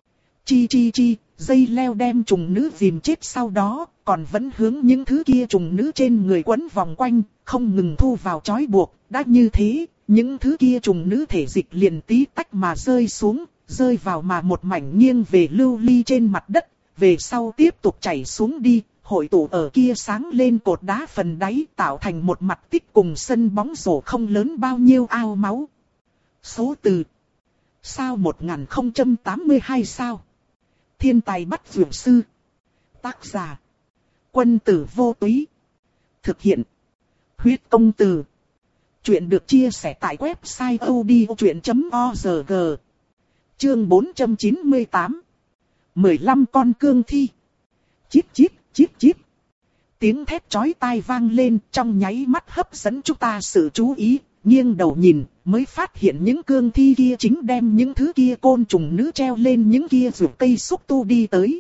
Chi chi chi, dây leo đem trùng nữ dìm chết sau đó, còn vẫn hướng những thứ kia trùng nữ trên người quấn vòng quanh, không ngừng thu vào trói buộc. Đã như thế, những thứ kia trùng nữ thể dịch liền tí tách mà rơi xuống, rơi vào mà một mảnh nghiêng về lưu ly trên mặt đất, về sau tiếp tục chảy xuống đi. Hội tụ ở kia sáng lên cột đá phần đáy, tạo thành một mặt tích cùng sân bóng rổ không lớn bao nhiêu ao máu. Số từ sao một nghìn không trăm tám mươi hai sao. Thiên tài bắt vượt sư. Tác giả Quân tử vô túy. Thực hiện Huyết công từ. Chuyện được chia sẻ tại website audiochuyện chấm org. Chương bốn trăm chín mươi tám. mười lăm con cương thi. Chíp chíp, chíp chíp. Tiếng thét chói tai vang lên, trong nháy mắt hấp dẫn chúng ta sự chú ý. Nghiêng đầu nhìn, mới phát hiện những cương thi kia chính đem những thứ kia côn trùng nữ treo lên những kia rượu cây xúc tu đi tới.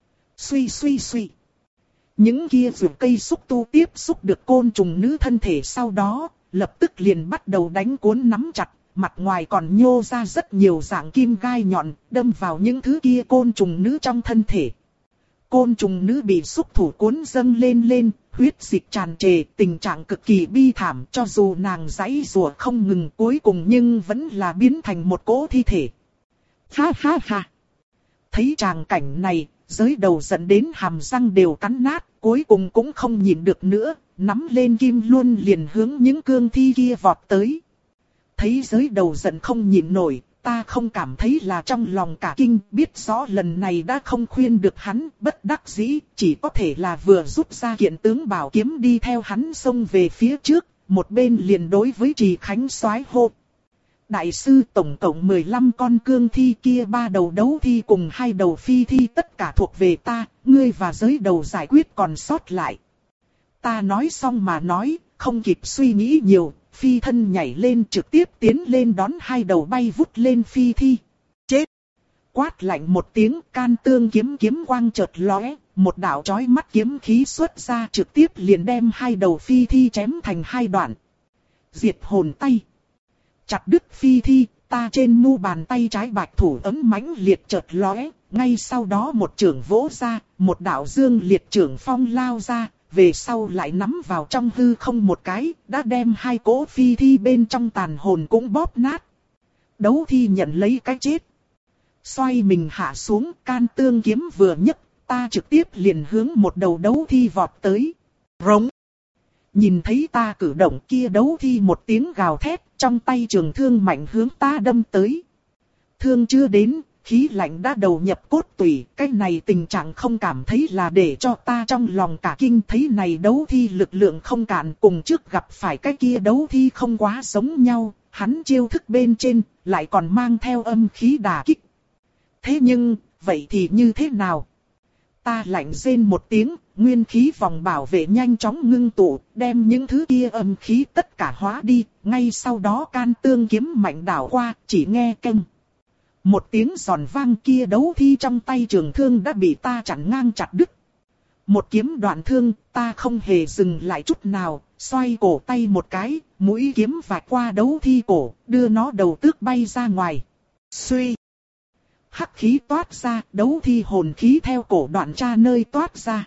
Suy suy suy. Những kia rượu cây xúc tu tiếp xúc được côn trùng nữ thân thể sau đó, lập tức liền bắt đầu đánh cuốn nắm chặt, mặt ngoài còn nhô ra rất nhiều dạng kim gai nhọn, đâm vào những thứ kia côn trùng nữ trong thân thể. Côn trùng nữ bị xúc thủ cuốn dâng lên lên, huyết dịch tràn trề, tình trạng cực kỳ bi thảm, cho dù nàng giãy giụa không ngừng cuối cùng nhưng vẫn là biến thành một cỗ thi thể. Ha ha ha! Thấy tràng cảnh này, giới đầu dẫn đến hàm răng đều cắn nát, cuối cùng cũng không nhịn được nữa, nắm lên kim luân liền hướng những cương thi kia vọt tới. Thấy giới đầu giận không nhịn nổi, ta không cảm thấy là trong lòng cả kinh, biết rõ lần này đã không khuyên được hắn, bất đắc dĩ, chỉ có thể là vừa rút ra kiện tướng bảo kiếm đi theo hắn xông về phía trước, một bên liền đối với Trì Khánh soái hô. Đại sư tổng cộng mười lăm con cương thi kia, ba đầu đấu thi cùng hai đầu phi thi tất cả thuộc về ta, ngươi và giới đầu giải quyết còn sót lại. Ta nói xong mà nói, không kịp suy nghĩ nhiều, phi thân nhảy lên trực tiếp tiến lên đón hai đầu bay vút lên phi thi. Chết! Quát lạnh một tiếng, can tương kiếm kiếm quang chợt lóe, một đạo chói mắt kiếm khí xuất ra trực tiếp liền đem hai đầu phi thi chém thành hai đoạn. Diệt hồn tay! Chặt đứt phi thi, ta trên mu bàn tay trái bạch thủ ấm mãnh liệt chợt lóe, ngay sau đó một chưởng vỗ ra, một đạo dương liệt chưởng phong lao ra, về sau lại nắm vào trong hư không một cái, đã đem hai cỗ phi thi bên trong tàn hồn cũng bóp nát. Đấu thi nhận lấy cái chết. Xoay mình hạ xuống, can tương kiếm vừa nhấc, ta trực tiếp liền hướng một đầu đấu thi vọt tới. Rống! Nhìn thấy ta cử động kia, đấu thi một tiếng gào thét, trong tay trường thương mạnh hướng ta đâm tới. Thương chưa đến, khí lạnh đã đầu nhập cốt tủy, cái này tình trạng không cảm thấy là để cho ta trong lòng cả kinh. Thấy này đấu thi lực lượng không cạn, cùng trước gặp phải cái kia đấu thi không quá giống nhau, hắn chiêu thức bên trên, lại còn mang theo âm khí đả kích. Thế nhưng, vậy thì như thế nào? Ta lạnh rên một tiếng, nguyên khí vòng bảo vệ nhanh chóng ngưng tụ, đem những thứ kia âm khí tất cả hóa đi, ngay sau đó can tương kiếm mạnh đảo qua, chỉ nghe keng. Một tiếng giòn vang, kia đấu thi trong tay trường thương đã bị ta chặn ngang chặt đứt. Một kiếm đoạn thương, ta không hề dừng lại chút nào, xoay cổ tay một cái, mũi kiếm vạch qua đấu thi cổ, đưa nó đầu tước bay ra ngoài. Suy! Hắc khí toát ra, đấu thi hồn khí theo cổ đoạn tra nơi toát ra.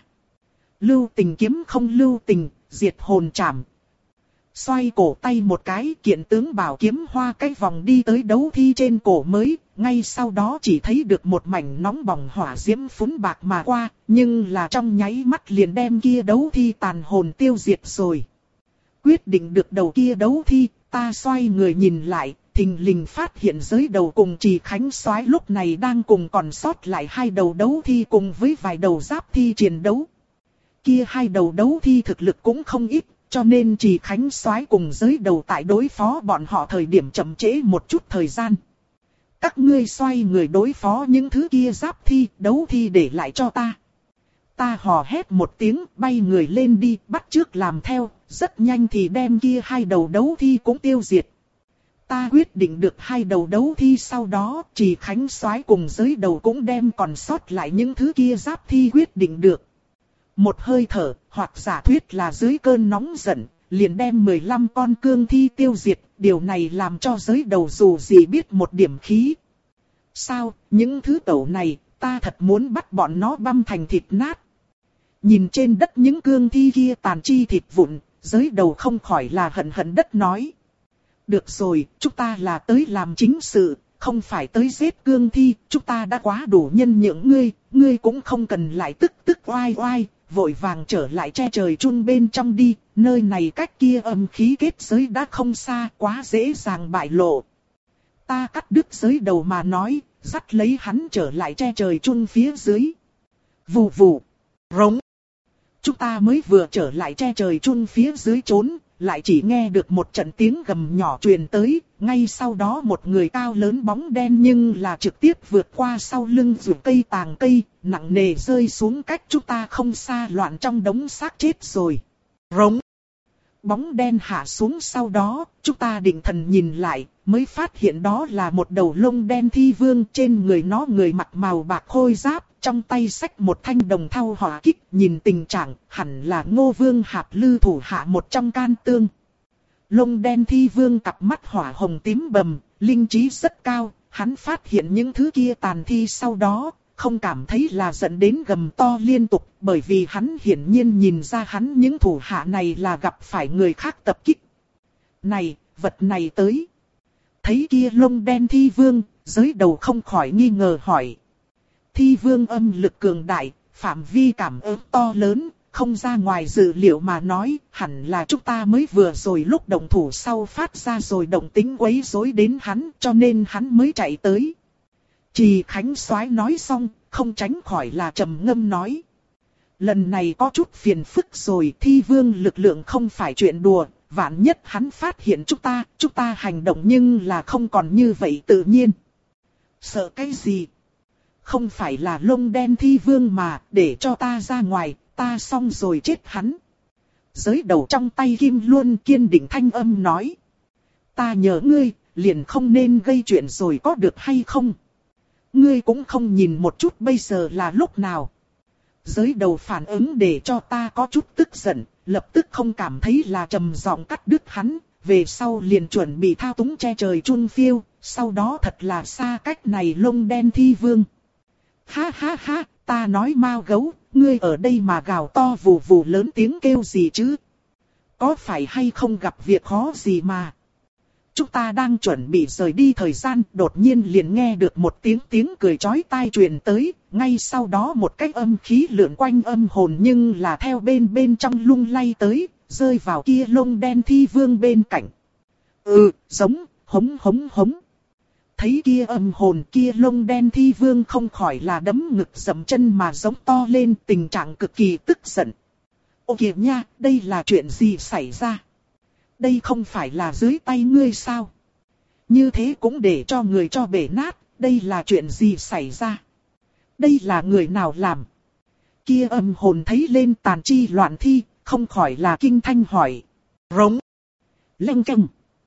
Lưu tình kiếm không lưu tình, diệt hồn chảm. Xoay cổ tay một cái, kiện tướng bảo kiếm hoa cái vòng đi tới đấu thi trên cổ mới, ngay sau đó chỉ thấy được một mảnh nóng bỏng hỏa diễm phún bạc mà qua, nhưng là trong nháy mắt liền đem kia đấu thi tàn hồn tiêu diệt rồi. Quyết định được đầu kia đấu thi, ta xoay người nhìn lại, thình lình phát hiện giới đầu cùng Trì Khánh soái lúc này đang cùng còn sót lại hai đầu đấu thi cùng với vài đầu giáp thi chiến đấu. Kia hai đầu đấu thi thực lực cũng không ít, cho nên Trì Khánh soái cùng giới đầu tại đối phó bọn họ thời điểm chậm trễ một chút thời gian. Các ngươi xoay người đối phó những thứ kia giáp thi, đấu thi để lại cho ta. Ta hò hét một tiếng, bay người lên đi, bắt chước làm theo, rất nhanh thì đem kia hai đầu đấu thi cũng tiêu diệt. Ta quyết định được hai đầu đấu thi sau đó, Trì Khánh soái cùng giới đầu cũng đem còn sót lại những thứ kia giáp thi quyết định được. Một hơi thở, hoặc giả thuyết là dưới cơn nóng giận, liền đem mười lăm con cương thi tiêu diệt, điều này làm cho giới đầu dù gì biết một điểm khí. Sao, những thứ tẩu này, ta thật muốn bắt bọn nó băm thành thịt nát. Nhìn trên đất những cương thi kia tàn chi thịt vụn, giới đầu không khỏi là hận hận đất nói. Được rồi, chúng ta là tới làm chính sự, không phải tới giết cương thi, chúng ta đã quá đủ nhân nhượng ngươi, ngươi cũng không cần lại tức tức oai oai, vội vàng trở lại che trời chun bên trong đi, nơi này cách kia âm khí kết giới đã không xa, quá dễ dàng bại lộ. Ta cắt đứt giới đầu mà nói, dắt lấy hắn trở lại che trời chun phía dưới. Vù vù, rống. Chúng ta mới vừa trở lại che trời chun phía dưới trốn, lại chỉ nghe được một trận tiếng gầm nhỏ truyền tới, ngay sau đó một người cao lớn bóng đen nhưng là trực tiếp vượt qua sau lưng rừng cây tàng cây, nặng nề rơi xuống cách chúng ta không xa, loạn trong đống xác chết rồi. Rống. Bóng đen hạ xuống, sau đó, chúng ta định thần nhìn lại, mới phát hiện đó là một đầu lông đen thi vương, trên người nó người mặc màu bạc khôi giáp, trong tay xách một thanh đồng thau hỏa kích, nhìn tình trạng, hẳn là Ngô Vương Hạp Lư thủ hạ một trong can tương. Lông đen thi vương cặp mắt hỏa hồng tím bầm, linh trí rất cao, hắn phát hiện những thứ kia tàn thi sau đó, không cảm thấy là dẫn đến gầm to liên tục, bởi vì hắn hiển nhiên nhìn ra hắn những thủ hạ này là gặp phải người khác tập kích. Này, vật này tới. Thấy kia lông đen thi vương, giới đầu không khỏi nghi ngờ hỏi. Thi vương âm lực cường đại, phạm vi cảm ứng to lớn, không ra ngoài dự liệu mà nói, hẳn là chúng ta mới vừa rồi lúc động thủ sau phát ra rồi động tính quấy rối đến hắn, cho nên hắn mới chạy tới. Trì Khánh Soái nói xong, không tránh khỏi là trầm ngâm nói. Lần này có chút phiền phức rồi, thi vương lực lượng không phải chuyện đùa, vạn nhất hắn phát hiện chúng ta, chúng ta hành động nhưng là không còn như vậy tự nhiên. Sợ cái gì? Không phải là lông đen thi vương mà, để cho ta ra ngoài, ta xong rồi chết hắn. Giới đầu trong tay kim luôn kiên định thanh âm nói. Ta nhớ ngươi, liền không nên gây chuyện rồi có được hay không? Ngươi cũng không nhìn một chút bây giờ là lúc nào. Giới đầu phản ứng để cho ta có chút tức giận, lập tức không cảm thấy là trầm giọng cắt đứt hắn, về sau liền chuẩn bị thao túng che trời chun phiêu, sau đó thật là xa cách này lông đen thi vương. Ha ha ha, ta nói Mao Gấu, ngươi ở đây mà gào to vù vù lớn tiếng kêu gì chứ? Có phải hay không gặp việc khó gì mà? Chúng ta đang chuẩn bị rời đi thời gian, đột nhiên liền nghe được một tiếng tiếng cười chói tai truyền tới, ngay sau đó một cái âm khí lượn quanh âm hồn nhưng là theo bên bên trong lung lay tới, rơi vào kia lông đen thi vương bên cạnh. Ừ, giống, hống hống hống. Thấy kia âm hồn kia lông đen thi vương không khỏi là đấm ngực dậm chân mà giống to lên, tình trạng cực kỳ tức giận. Ô kìa nha, đây là chuyện gì xảy ra? Đây không phải là dưới tay ngươi sao? Như thế cũng để cho người cho bể nát, đây là chuyện gì xảy ra? Đây là người nào làm? Kia âm hồn thấy lên tàn chi loạn thi, không khỏi là kinh thanh hỏi. Rống. Leng keng.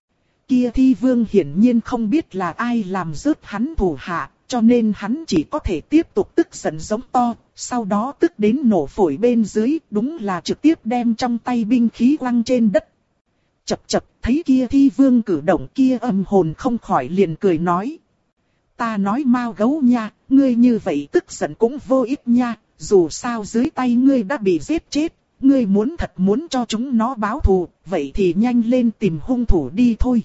Kia thi vương hiển nhiên không biết là ai làm rớt hắn thủ hạ, cho nên hắn chỉ có thể tiếp tục tức giận giống to, sau đó tức đến nổ phổi bên dưới, đúng là trực tiếp đem trong tay binh khí quăng trên đất. Chập chập, thấy kia thi vương cử động, kia âm hồn không khỏi liền cười nói. Ta nói Mao Gấu nha, ngươi như vậy tức giận cũng vô ích nha, dù sao dưới tay ngươi đã bị giết chết, ngươi muốn thật muốn cho chúng nó báo thù, vậy thì nhanh lên tìm hung thủ đi thôi.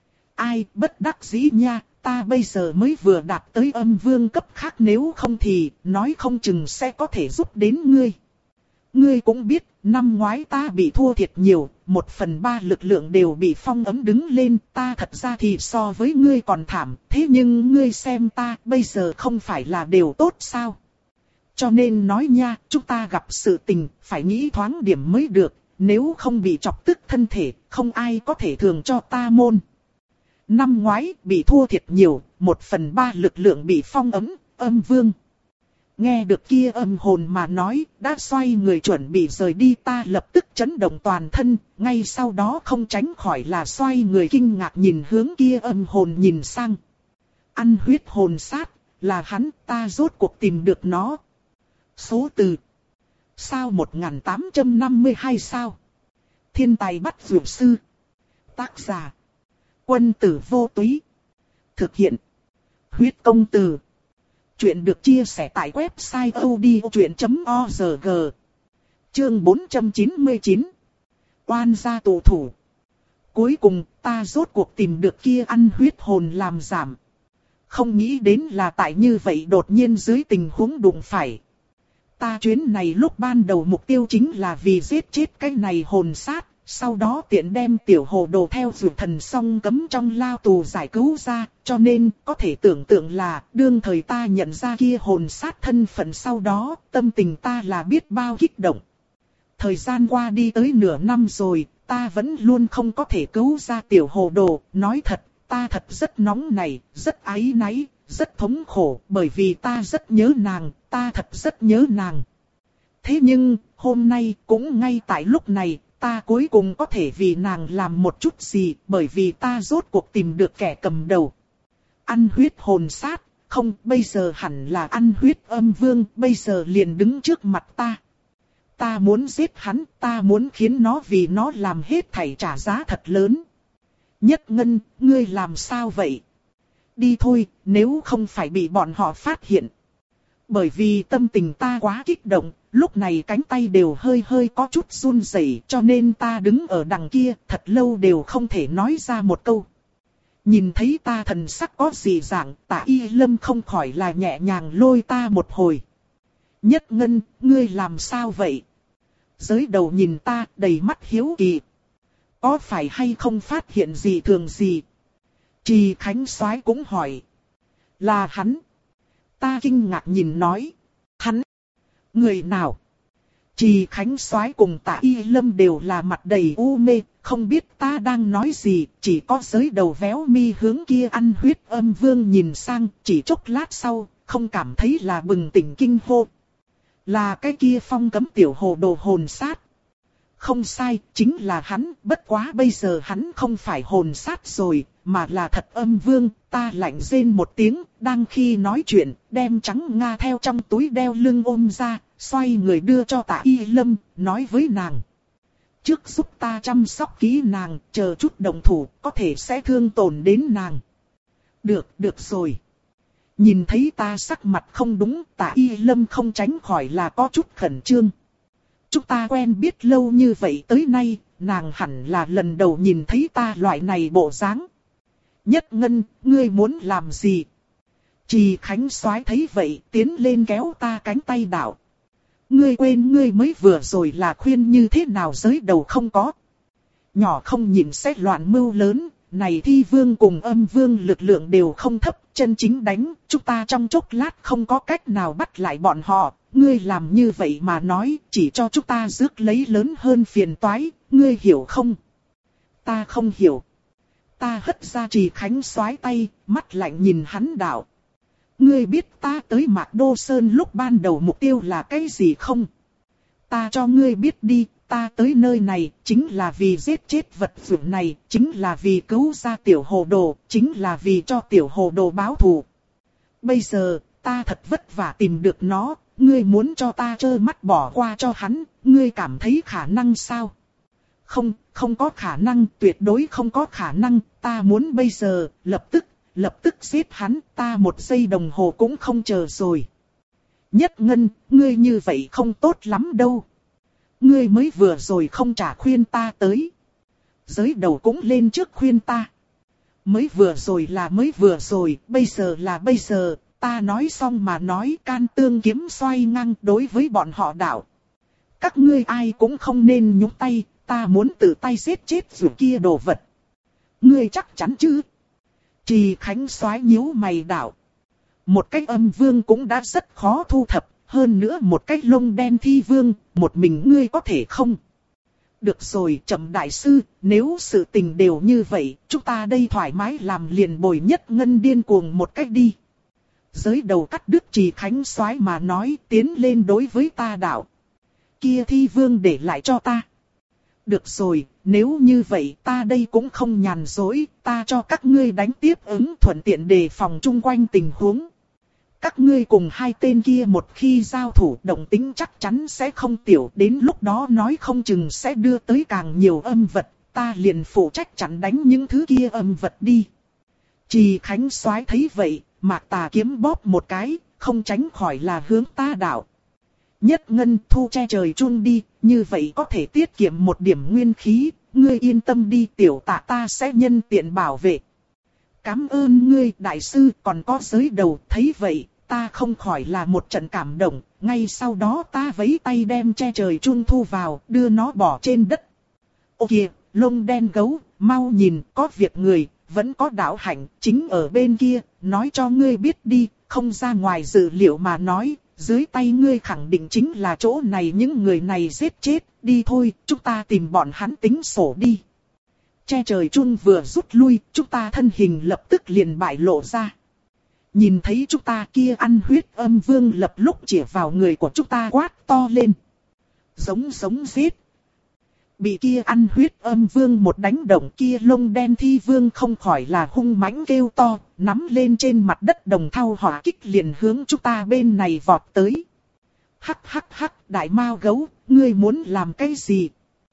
Ai bất đắc dĩ nha, ta bây giờ mới vừa đạt tới âm vương cấp khác, nếu không thì nói không chừng sẽ có thể giúp đến ngươi. Ngươi cũng biết, năm ngoái ta bị thua thiệt nhiều, một phần ba lực lượng đều bị phong ấm đứng lên, ta thật ra thì so với ngươi còn thảm, thế nhưng ngươi xem ta bây giờ không phải là đều tốt sao? Cho nên nói nha, chúng ta gặp sự tình, phải nghĩ thoáng điểm mới được, nếu không bị chọc tức thân thể, không ai có thể thường cho ta môn. Năm ngoái bị thua thiệt nhiều, một phần ba lực lượng bị phong ấm, âm vương. Nghe được kia âm hồn mà nói, đã xoay người chuẩn bị rời đi, ta lập tức chấn động toàn thân, ngay sau đó không tránh khỏi là xoay người kinh ngạc nhìn hướng kia âm hồn nhìn sang. Ăn huyết hồn sát, là hắn, ta rốt cuộc tìm được nó. Số từ. Sao một nghìn tám trăm năm mươi hai sao? Thiên tài bắt dược sư. Tác giả. Quân tử vô túy. Thực hiện. Huyết công từ. Chuyện được chia sẻ tại website odchuyện chấm org. Chương bốn trăm chín mươi chín. Oan gia tù thủ. Cuối cùng ta rốt cuộc tìm được kia ăn huyết hồn làm giảm. Không nghĩ đến là tại như vậy đột nhiên dưới tình huống đụng phải. Ta chuyến này lúc ban đầu mục tiêu chính là vì giết chết cái này hồn sát. Sau đó tiện đem tiểu hồ đồ theo dược thần song cấm trong lao tù giải cứu ra, cho nên có thể tưởng tượng là đương thời ta nhận ra kia hồn sát thân phận sau đó, tâm tình ta là biết bao kích động. Thời gian qua đi tới nửa năm rồi, ta vẫn luôn không có thể cứu ra tiểu hồ đồ, nói thật, ta thật rất nóng này, rất áy náy, rất thống khổ, bởi vì ta rất nhớ nàng, ta thật rất nhớ nàng. Thế nhưng, hôm nay, cũng ngay tại lúc này, ta cuối cùng có thể vì nàng làm một chút gì, bởi vì ta rốt cuộc tìm được kẻ cầm đầu. Ăn huyết hồn sát, không, bây giờ hẳn là ăn huyết âm vương, bây giờ liền đứng trước mặt ta. Ta muốn giết hắn, ta muốn khiến nó vì nó làm hết thảy trả giá thật lớn. Nhất Ngân, ngươi làm sao vậy? Đi thôi, nếu không phải bị bọn họ phát hiện. Bởi vì tâm tình ta quá kích động, lúc này cánh tay đều hơi hơi có chút run rẩy, cho nên ta đứng ở đằng kia thật lâu đều không thể nói ra một câu. Nhìn thấy ta thần sắc có gì dạng, Tạ Y Lâm không khỏi là nhẹ nhàng lôi ta một hồi. Nhất Ngân, ngươi làm sao vậy? Giới đầu nhìn ta đầy mắt hiếu kỳ. Có phải hay không phát hiện gì thường gì? Trì Khánh Soái cũng hỏi. Là hắn. Ta kinh ngạc nhìn nói. Hắn? Người nào? Trì Khánh Soái cùng Tạ Y Lâm đều là mặt đầy u mê, không biết ta đang nói gì, chỉ có giới đầu véo mi hướng kia ăn huyết âm vương nhìn sang, chỉ chốc lát sau, không cảm thấy là bừng tỉnh kinh hô. Là cái kia phong cấm tiểu hồ đồ hồn sát. Không sai, chính là hắn, bất quá bây giờ hắn không phải hồn sát rồi, mà là thật âm vương. Ta lạnh rên một tiếng, đang khi nói chuyện, đem trắng Nga theo trong túi đeo lưng ôm ra, xoay người đưa cho Tạ Y Lâm, nói với nàng. Trước giúp ta chăm sóc kỹ nàng, chờ chút động thủ, có thể sẽ thương tổn đến nàng. Được, được rồi. Nhìn thấy ta sắc mặt không đúng, Tạ Y Lâm không tránh khỏi là có chút khẩn trương. Chúng ta quen biết lâu như vậy tới nay, nàng hẳn là lần đầu nhìn thấy ta loại này bộ dáng. Nhất Ngân, ngươi muốn làm gì? Trì Khánh Soái thấy vậy, tiến lên kéo ta cánh tay đạo. Ngươi quên ngươi mới vừa rồi là khuyên như thế nào giới đầu không có. Nhỏ không nhìn xét loạn mưu lớn, này thi vương cùng âm vương lực lượng đều không thấp, chân chính đánh, chúng ta trong chốc lát không có cách nào bắt lại bọn họ. Ngươi làm như vậy mà nói, chỉ cho chúng ta rước lấy lớn hơn phiền toái, ngươi hiểu không? Ta không hiểu. Ta hất ra Trì Khánh Soái tay, mắt lạnh nhìn hắn đạo. Ngươi biết ta tới Mạc Đô Sơn lúc ban đầu mục tiêu là cái gì không? Ta cho ngươi biết đi, ta tới nơi này, chính là vì giết chết vật dữ này, chính là vì cứu ra tiểu hồ đồ, chính là vì cho tiểu hồ đồ báo thù. Bây giờ, ta thật vất vả tìm được nó, ngươi muốn cho ta trơ mắt bỏ qua cho hắn, ngươi cảm thấy khả năng sao? Không, không có khả năng, tuyệt đối không có khả năng, ta muốn bây giờ, lập tức, lập tức giết hắn, ta một giây đồng hồ cũng không chờ rồi. Nhất Ngân, ngươi như vậy không tốt lắm đâu. Ngươi mới vừa rồi không trả khuyên ta tới. Giới đầu cũng lên trước khuyên ta. Mới vừa rồi là mới vừa rồi, bây giờ là bây giờ. Ta nói xong mà nói, can tương kiếm xoay ngang đối với bọn họ đạo. Các ngươi ai cũng không nên nhúng tay, ta muốn tự tay giết chết dù kia đồ vật. Ngươi chắc chắn chứ? Trì Khánh Soái nhíu mày đạo. Một cái âm vương cũng đã rất khó thu thập, hơn nữa một cái lông đen thi vương, một mình ngươi có thể không? Được rồi, Trầm đại sư, nếu sự tình đều như vậy, chúng ta đây thoải mái làm liền bồi Nhất Ngân điên cuồng một cách đi. Giới đầu cắt đứt Trì Khánh Soái mà nói, tiến lên đối với ta đạo. Kia thi vương để lại cho ta. Được rồi, nếu như vậy ta đây cũng không nhàn dối, ta cho các ngươi đánh tiếp ứng thuận tiện đề phòng chung quanh tình huống. Các ngươi cùng hai tên kia một khi giao thủ động tính chắc chắn sẽ không tiểu, đến lúc đó nói không chừng sẽ đưa tới càng nhiều âm vật, ta liền phụ trách chặn đánh những thứ kia âm vật đi. Trì Khánh Soái thấy vậy, Mạc Tà kiếm bóp một cái, không tránh khỏi là hướng ta đạo. Nhất Ngân thu che trời chun đi, như vậy có thể tiết kiệm một điểm nguyên khí, ngươi yên tâm đi tiểu Tạ ta sẽ nhân tiện bảo vệ. Cảm ơn ngươi đại sư, còn có giới đầu, thấy vậy, ta không khỏi là một trận cảm động, ngay sau đó ta vẫy tay đem che trời chun thu vào, đưa nó bỏ trên đất. Ô kìa, lông đen gấu, mau nhìn, có việc người, vẫn có đạo hạnh, chính ở bên kia, nói cho ngươi biết đi, không ra ngoài dự liệu mà nói, dưới tay ngươi khẳng định chính là chỗ này những người này giết chết, đi thôi, chúng ta tìm bọn hắn tính sổ đi. Che trời chun vừa rút lui, chúng ta thân hình lập tức liền bại lộ ra. Nhìn thấy chúng ta kia ăn huyết âm vương lập lúc chĩa vào người của chúng ta quát to lên. Giống giống giết. Bị kia ăn huyết âm vương một đánh động kia lông đen thi vương không khỏi là hung mãnh kêu to, nắm lên trên mặt đất đồng thau hỏa kích liền hướng chúng ta bên này vọt tới. Hắc hắc hắc, đại mao gấu, ngươi muốn làm cái gì?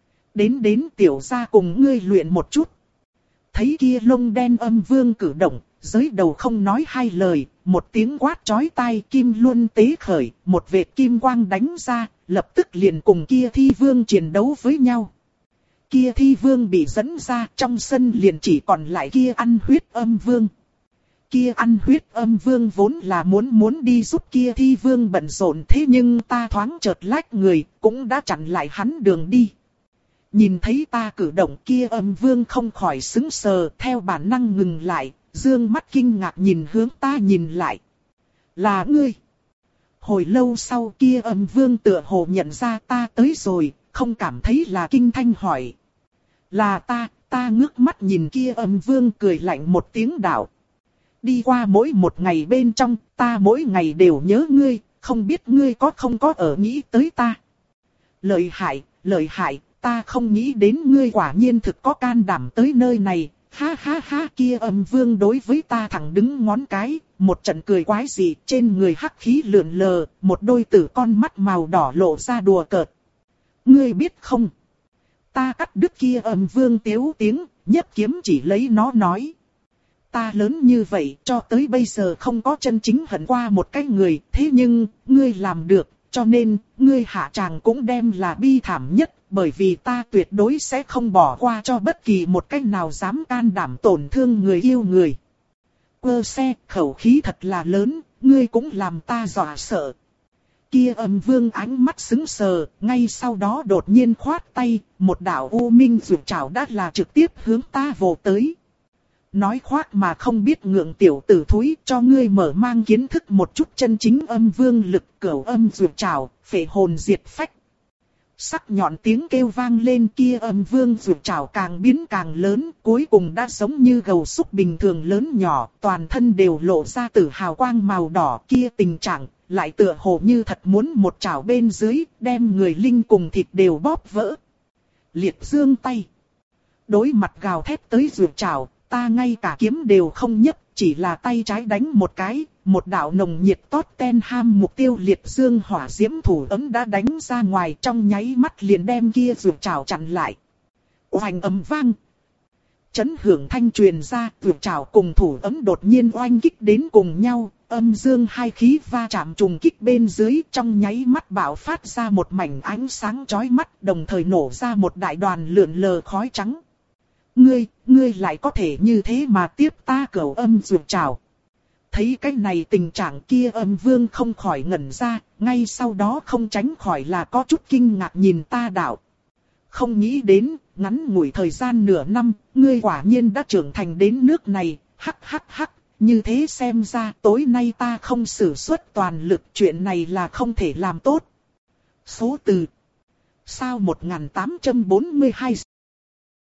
Đến đến tiểu gia cùng ngươi luyện một chút. Thấy kia lông đen âm vương cử động, giới đầu không nói hai lời, một tiếng quát chói tai kim luân tế khởi, một vệt kim quang đánh ra, lập tức liền cùng kia thi vương chiến đấu với nhau. Kia thi vương bị dẫn ra, trong sân liền chỉ còn lại kia ăn huyết âm vương. Kia ăn huyết âm vương vốn là muốn muốn đi giúp kia thi vương bận rộn, thế nhưng ta thoáng chợt lách người, cũng đã chặn lại hắn đường đi. Nhìn thấy ta cử động kia âm vương không khỏi sững sờ, theo bản năng ngừng lại, dương mắt kinh ngạc nhìn hướng ta nhìn lại. Là ngươi. Hồi lâu sau kia âm vương tựa hồ nhận ra ta tới rồi, không cảm thấy là kinh thanh hỏi. Là ta, ta ngước mắt nhìn kia âm vương cười lạnh một tiếng đạo. Đi qua mỗi một ngày bên trong, ta mỗi ngày đều nhớ ngươi, không biết ngươi có không có ở nghĩ tới ta. Lợi hại, lợi hại, ta không nghĩ đến ngươi quả nhiên thực có can đảm tới nơi này. Ha ha ha, kia âm vương đối với ta thẳng đứng ngón cái, một trận cười quái dị, trên người hắc khí lượn lờ, một đôi tử con mắt màu đỏ lộ ra đùa cợt. Ngươi biết không? Ta cắt đứt kia âm vương tiếu tiếng, nhất kiếm chỉ lấy nó nói. Ta lớn như vậy, cho tới bây giờ không có chân chính hận qua một cái người, thế nhưng, ngươi làm được, cho nên, ngươi hạ tràng cũng đem là bi thảm nhất, bởi vì ta tuyệt đối sẽ không bỏ qua cho bất kỳ một cách nào dám can đảm tổn thương người yêu người. Quơ xe, khẩu khí thật là lớn, ngươi cũng làm ta dọa sợ. Kia âm vương ánh mắt sững sờ, ngay sau đó đột nhiên khoát tay, một đạo u minh rượu trảo đã là trực tiếp hướng ta vồ tới. Nói khoác mà không biết ngượng tiểu tử thúi, cho ngươi mở mang kiến thức một chút chân chính âm vương lực, cửu âm rượu trảo, phệ hồn diệt phách. Sắc nhọn tiếng kêu vang lên, kia âm vương rượu trảo càng biến càng lớn, cuối cùng đã giống như gầu súc bình thường lớn nhỏ, toàn thân đều lộ ra tử hào quang màu đỏ, kia tình trạng lại tựa hồ như thật muốn một trảo bên dưới, đem người linh cùng thịt đều bóp vỡ. Liệt dương tay. Đối mặt gào thét tới rượu trảo, ta ngay cả kiếm đều không nhấc, chỉ là tay trái đánh một cái, một đạo nồng nhiệt tốt ten ham mục tiêu liệt dương hỏa diễm thủ ấm đã đánh ra ngoài, trong nháy mắt liền đem kia rượu trảo chặn lại. Oanh ầm vang. Chấn hưởng thanh truyền ra, rượu trảo cùng thủ ấm đột nhiên oanh kích đến cùng nhau, âm dương hai khí va chạm trùng kích bên dưới, trong nháy mắt bạo phát ra một mảnh ánh sáng chói mắt, đồng thời nổ ra một đại đoàn lượn lờ khói trắng. Ngươi, ngươi lại có thể như thế mà tiếp ta cửu âm rượu trảo. Thấy cái này tình trạng kia âm vương không khỏi ngẩn ra, ngay sau đó không tránh khỏi là có chút kinh ngạc nhìn ta đạo. Không nghĩ đến, ngắn ngủi thời gian nửa năm, ngươi quả nhiên đã trưởng thành đến nước này, hắc hắc hắc, như thế xem ra tối nay ta không sử xuất toàn lực, chuyện này là không thể làm tốt. Số từ sao một nghìn tám trăm bốn mươi hai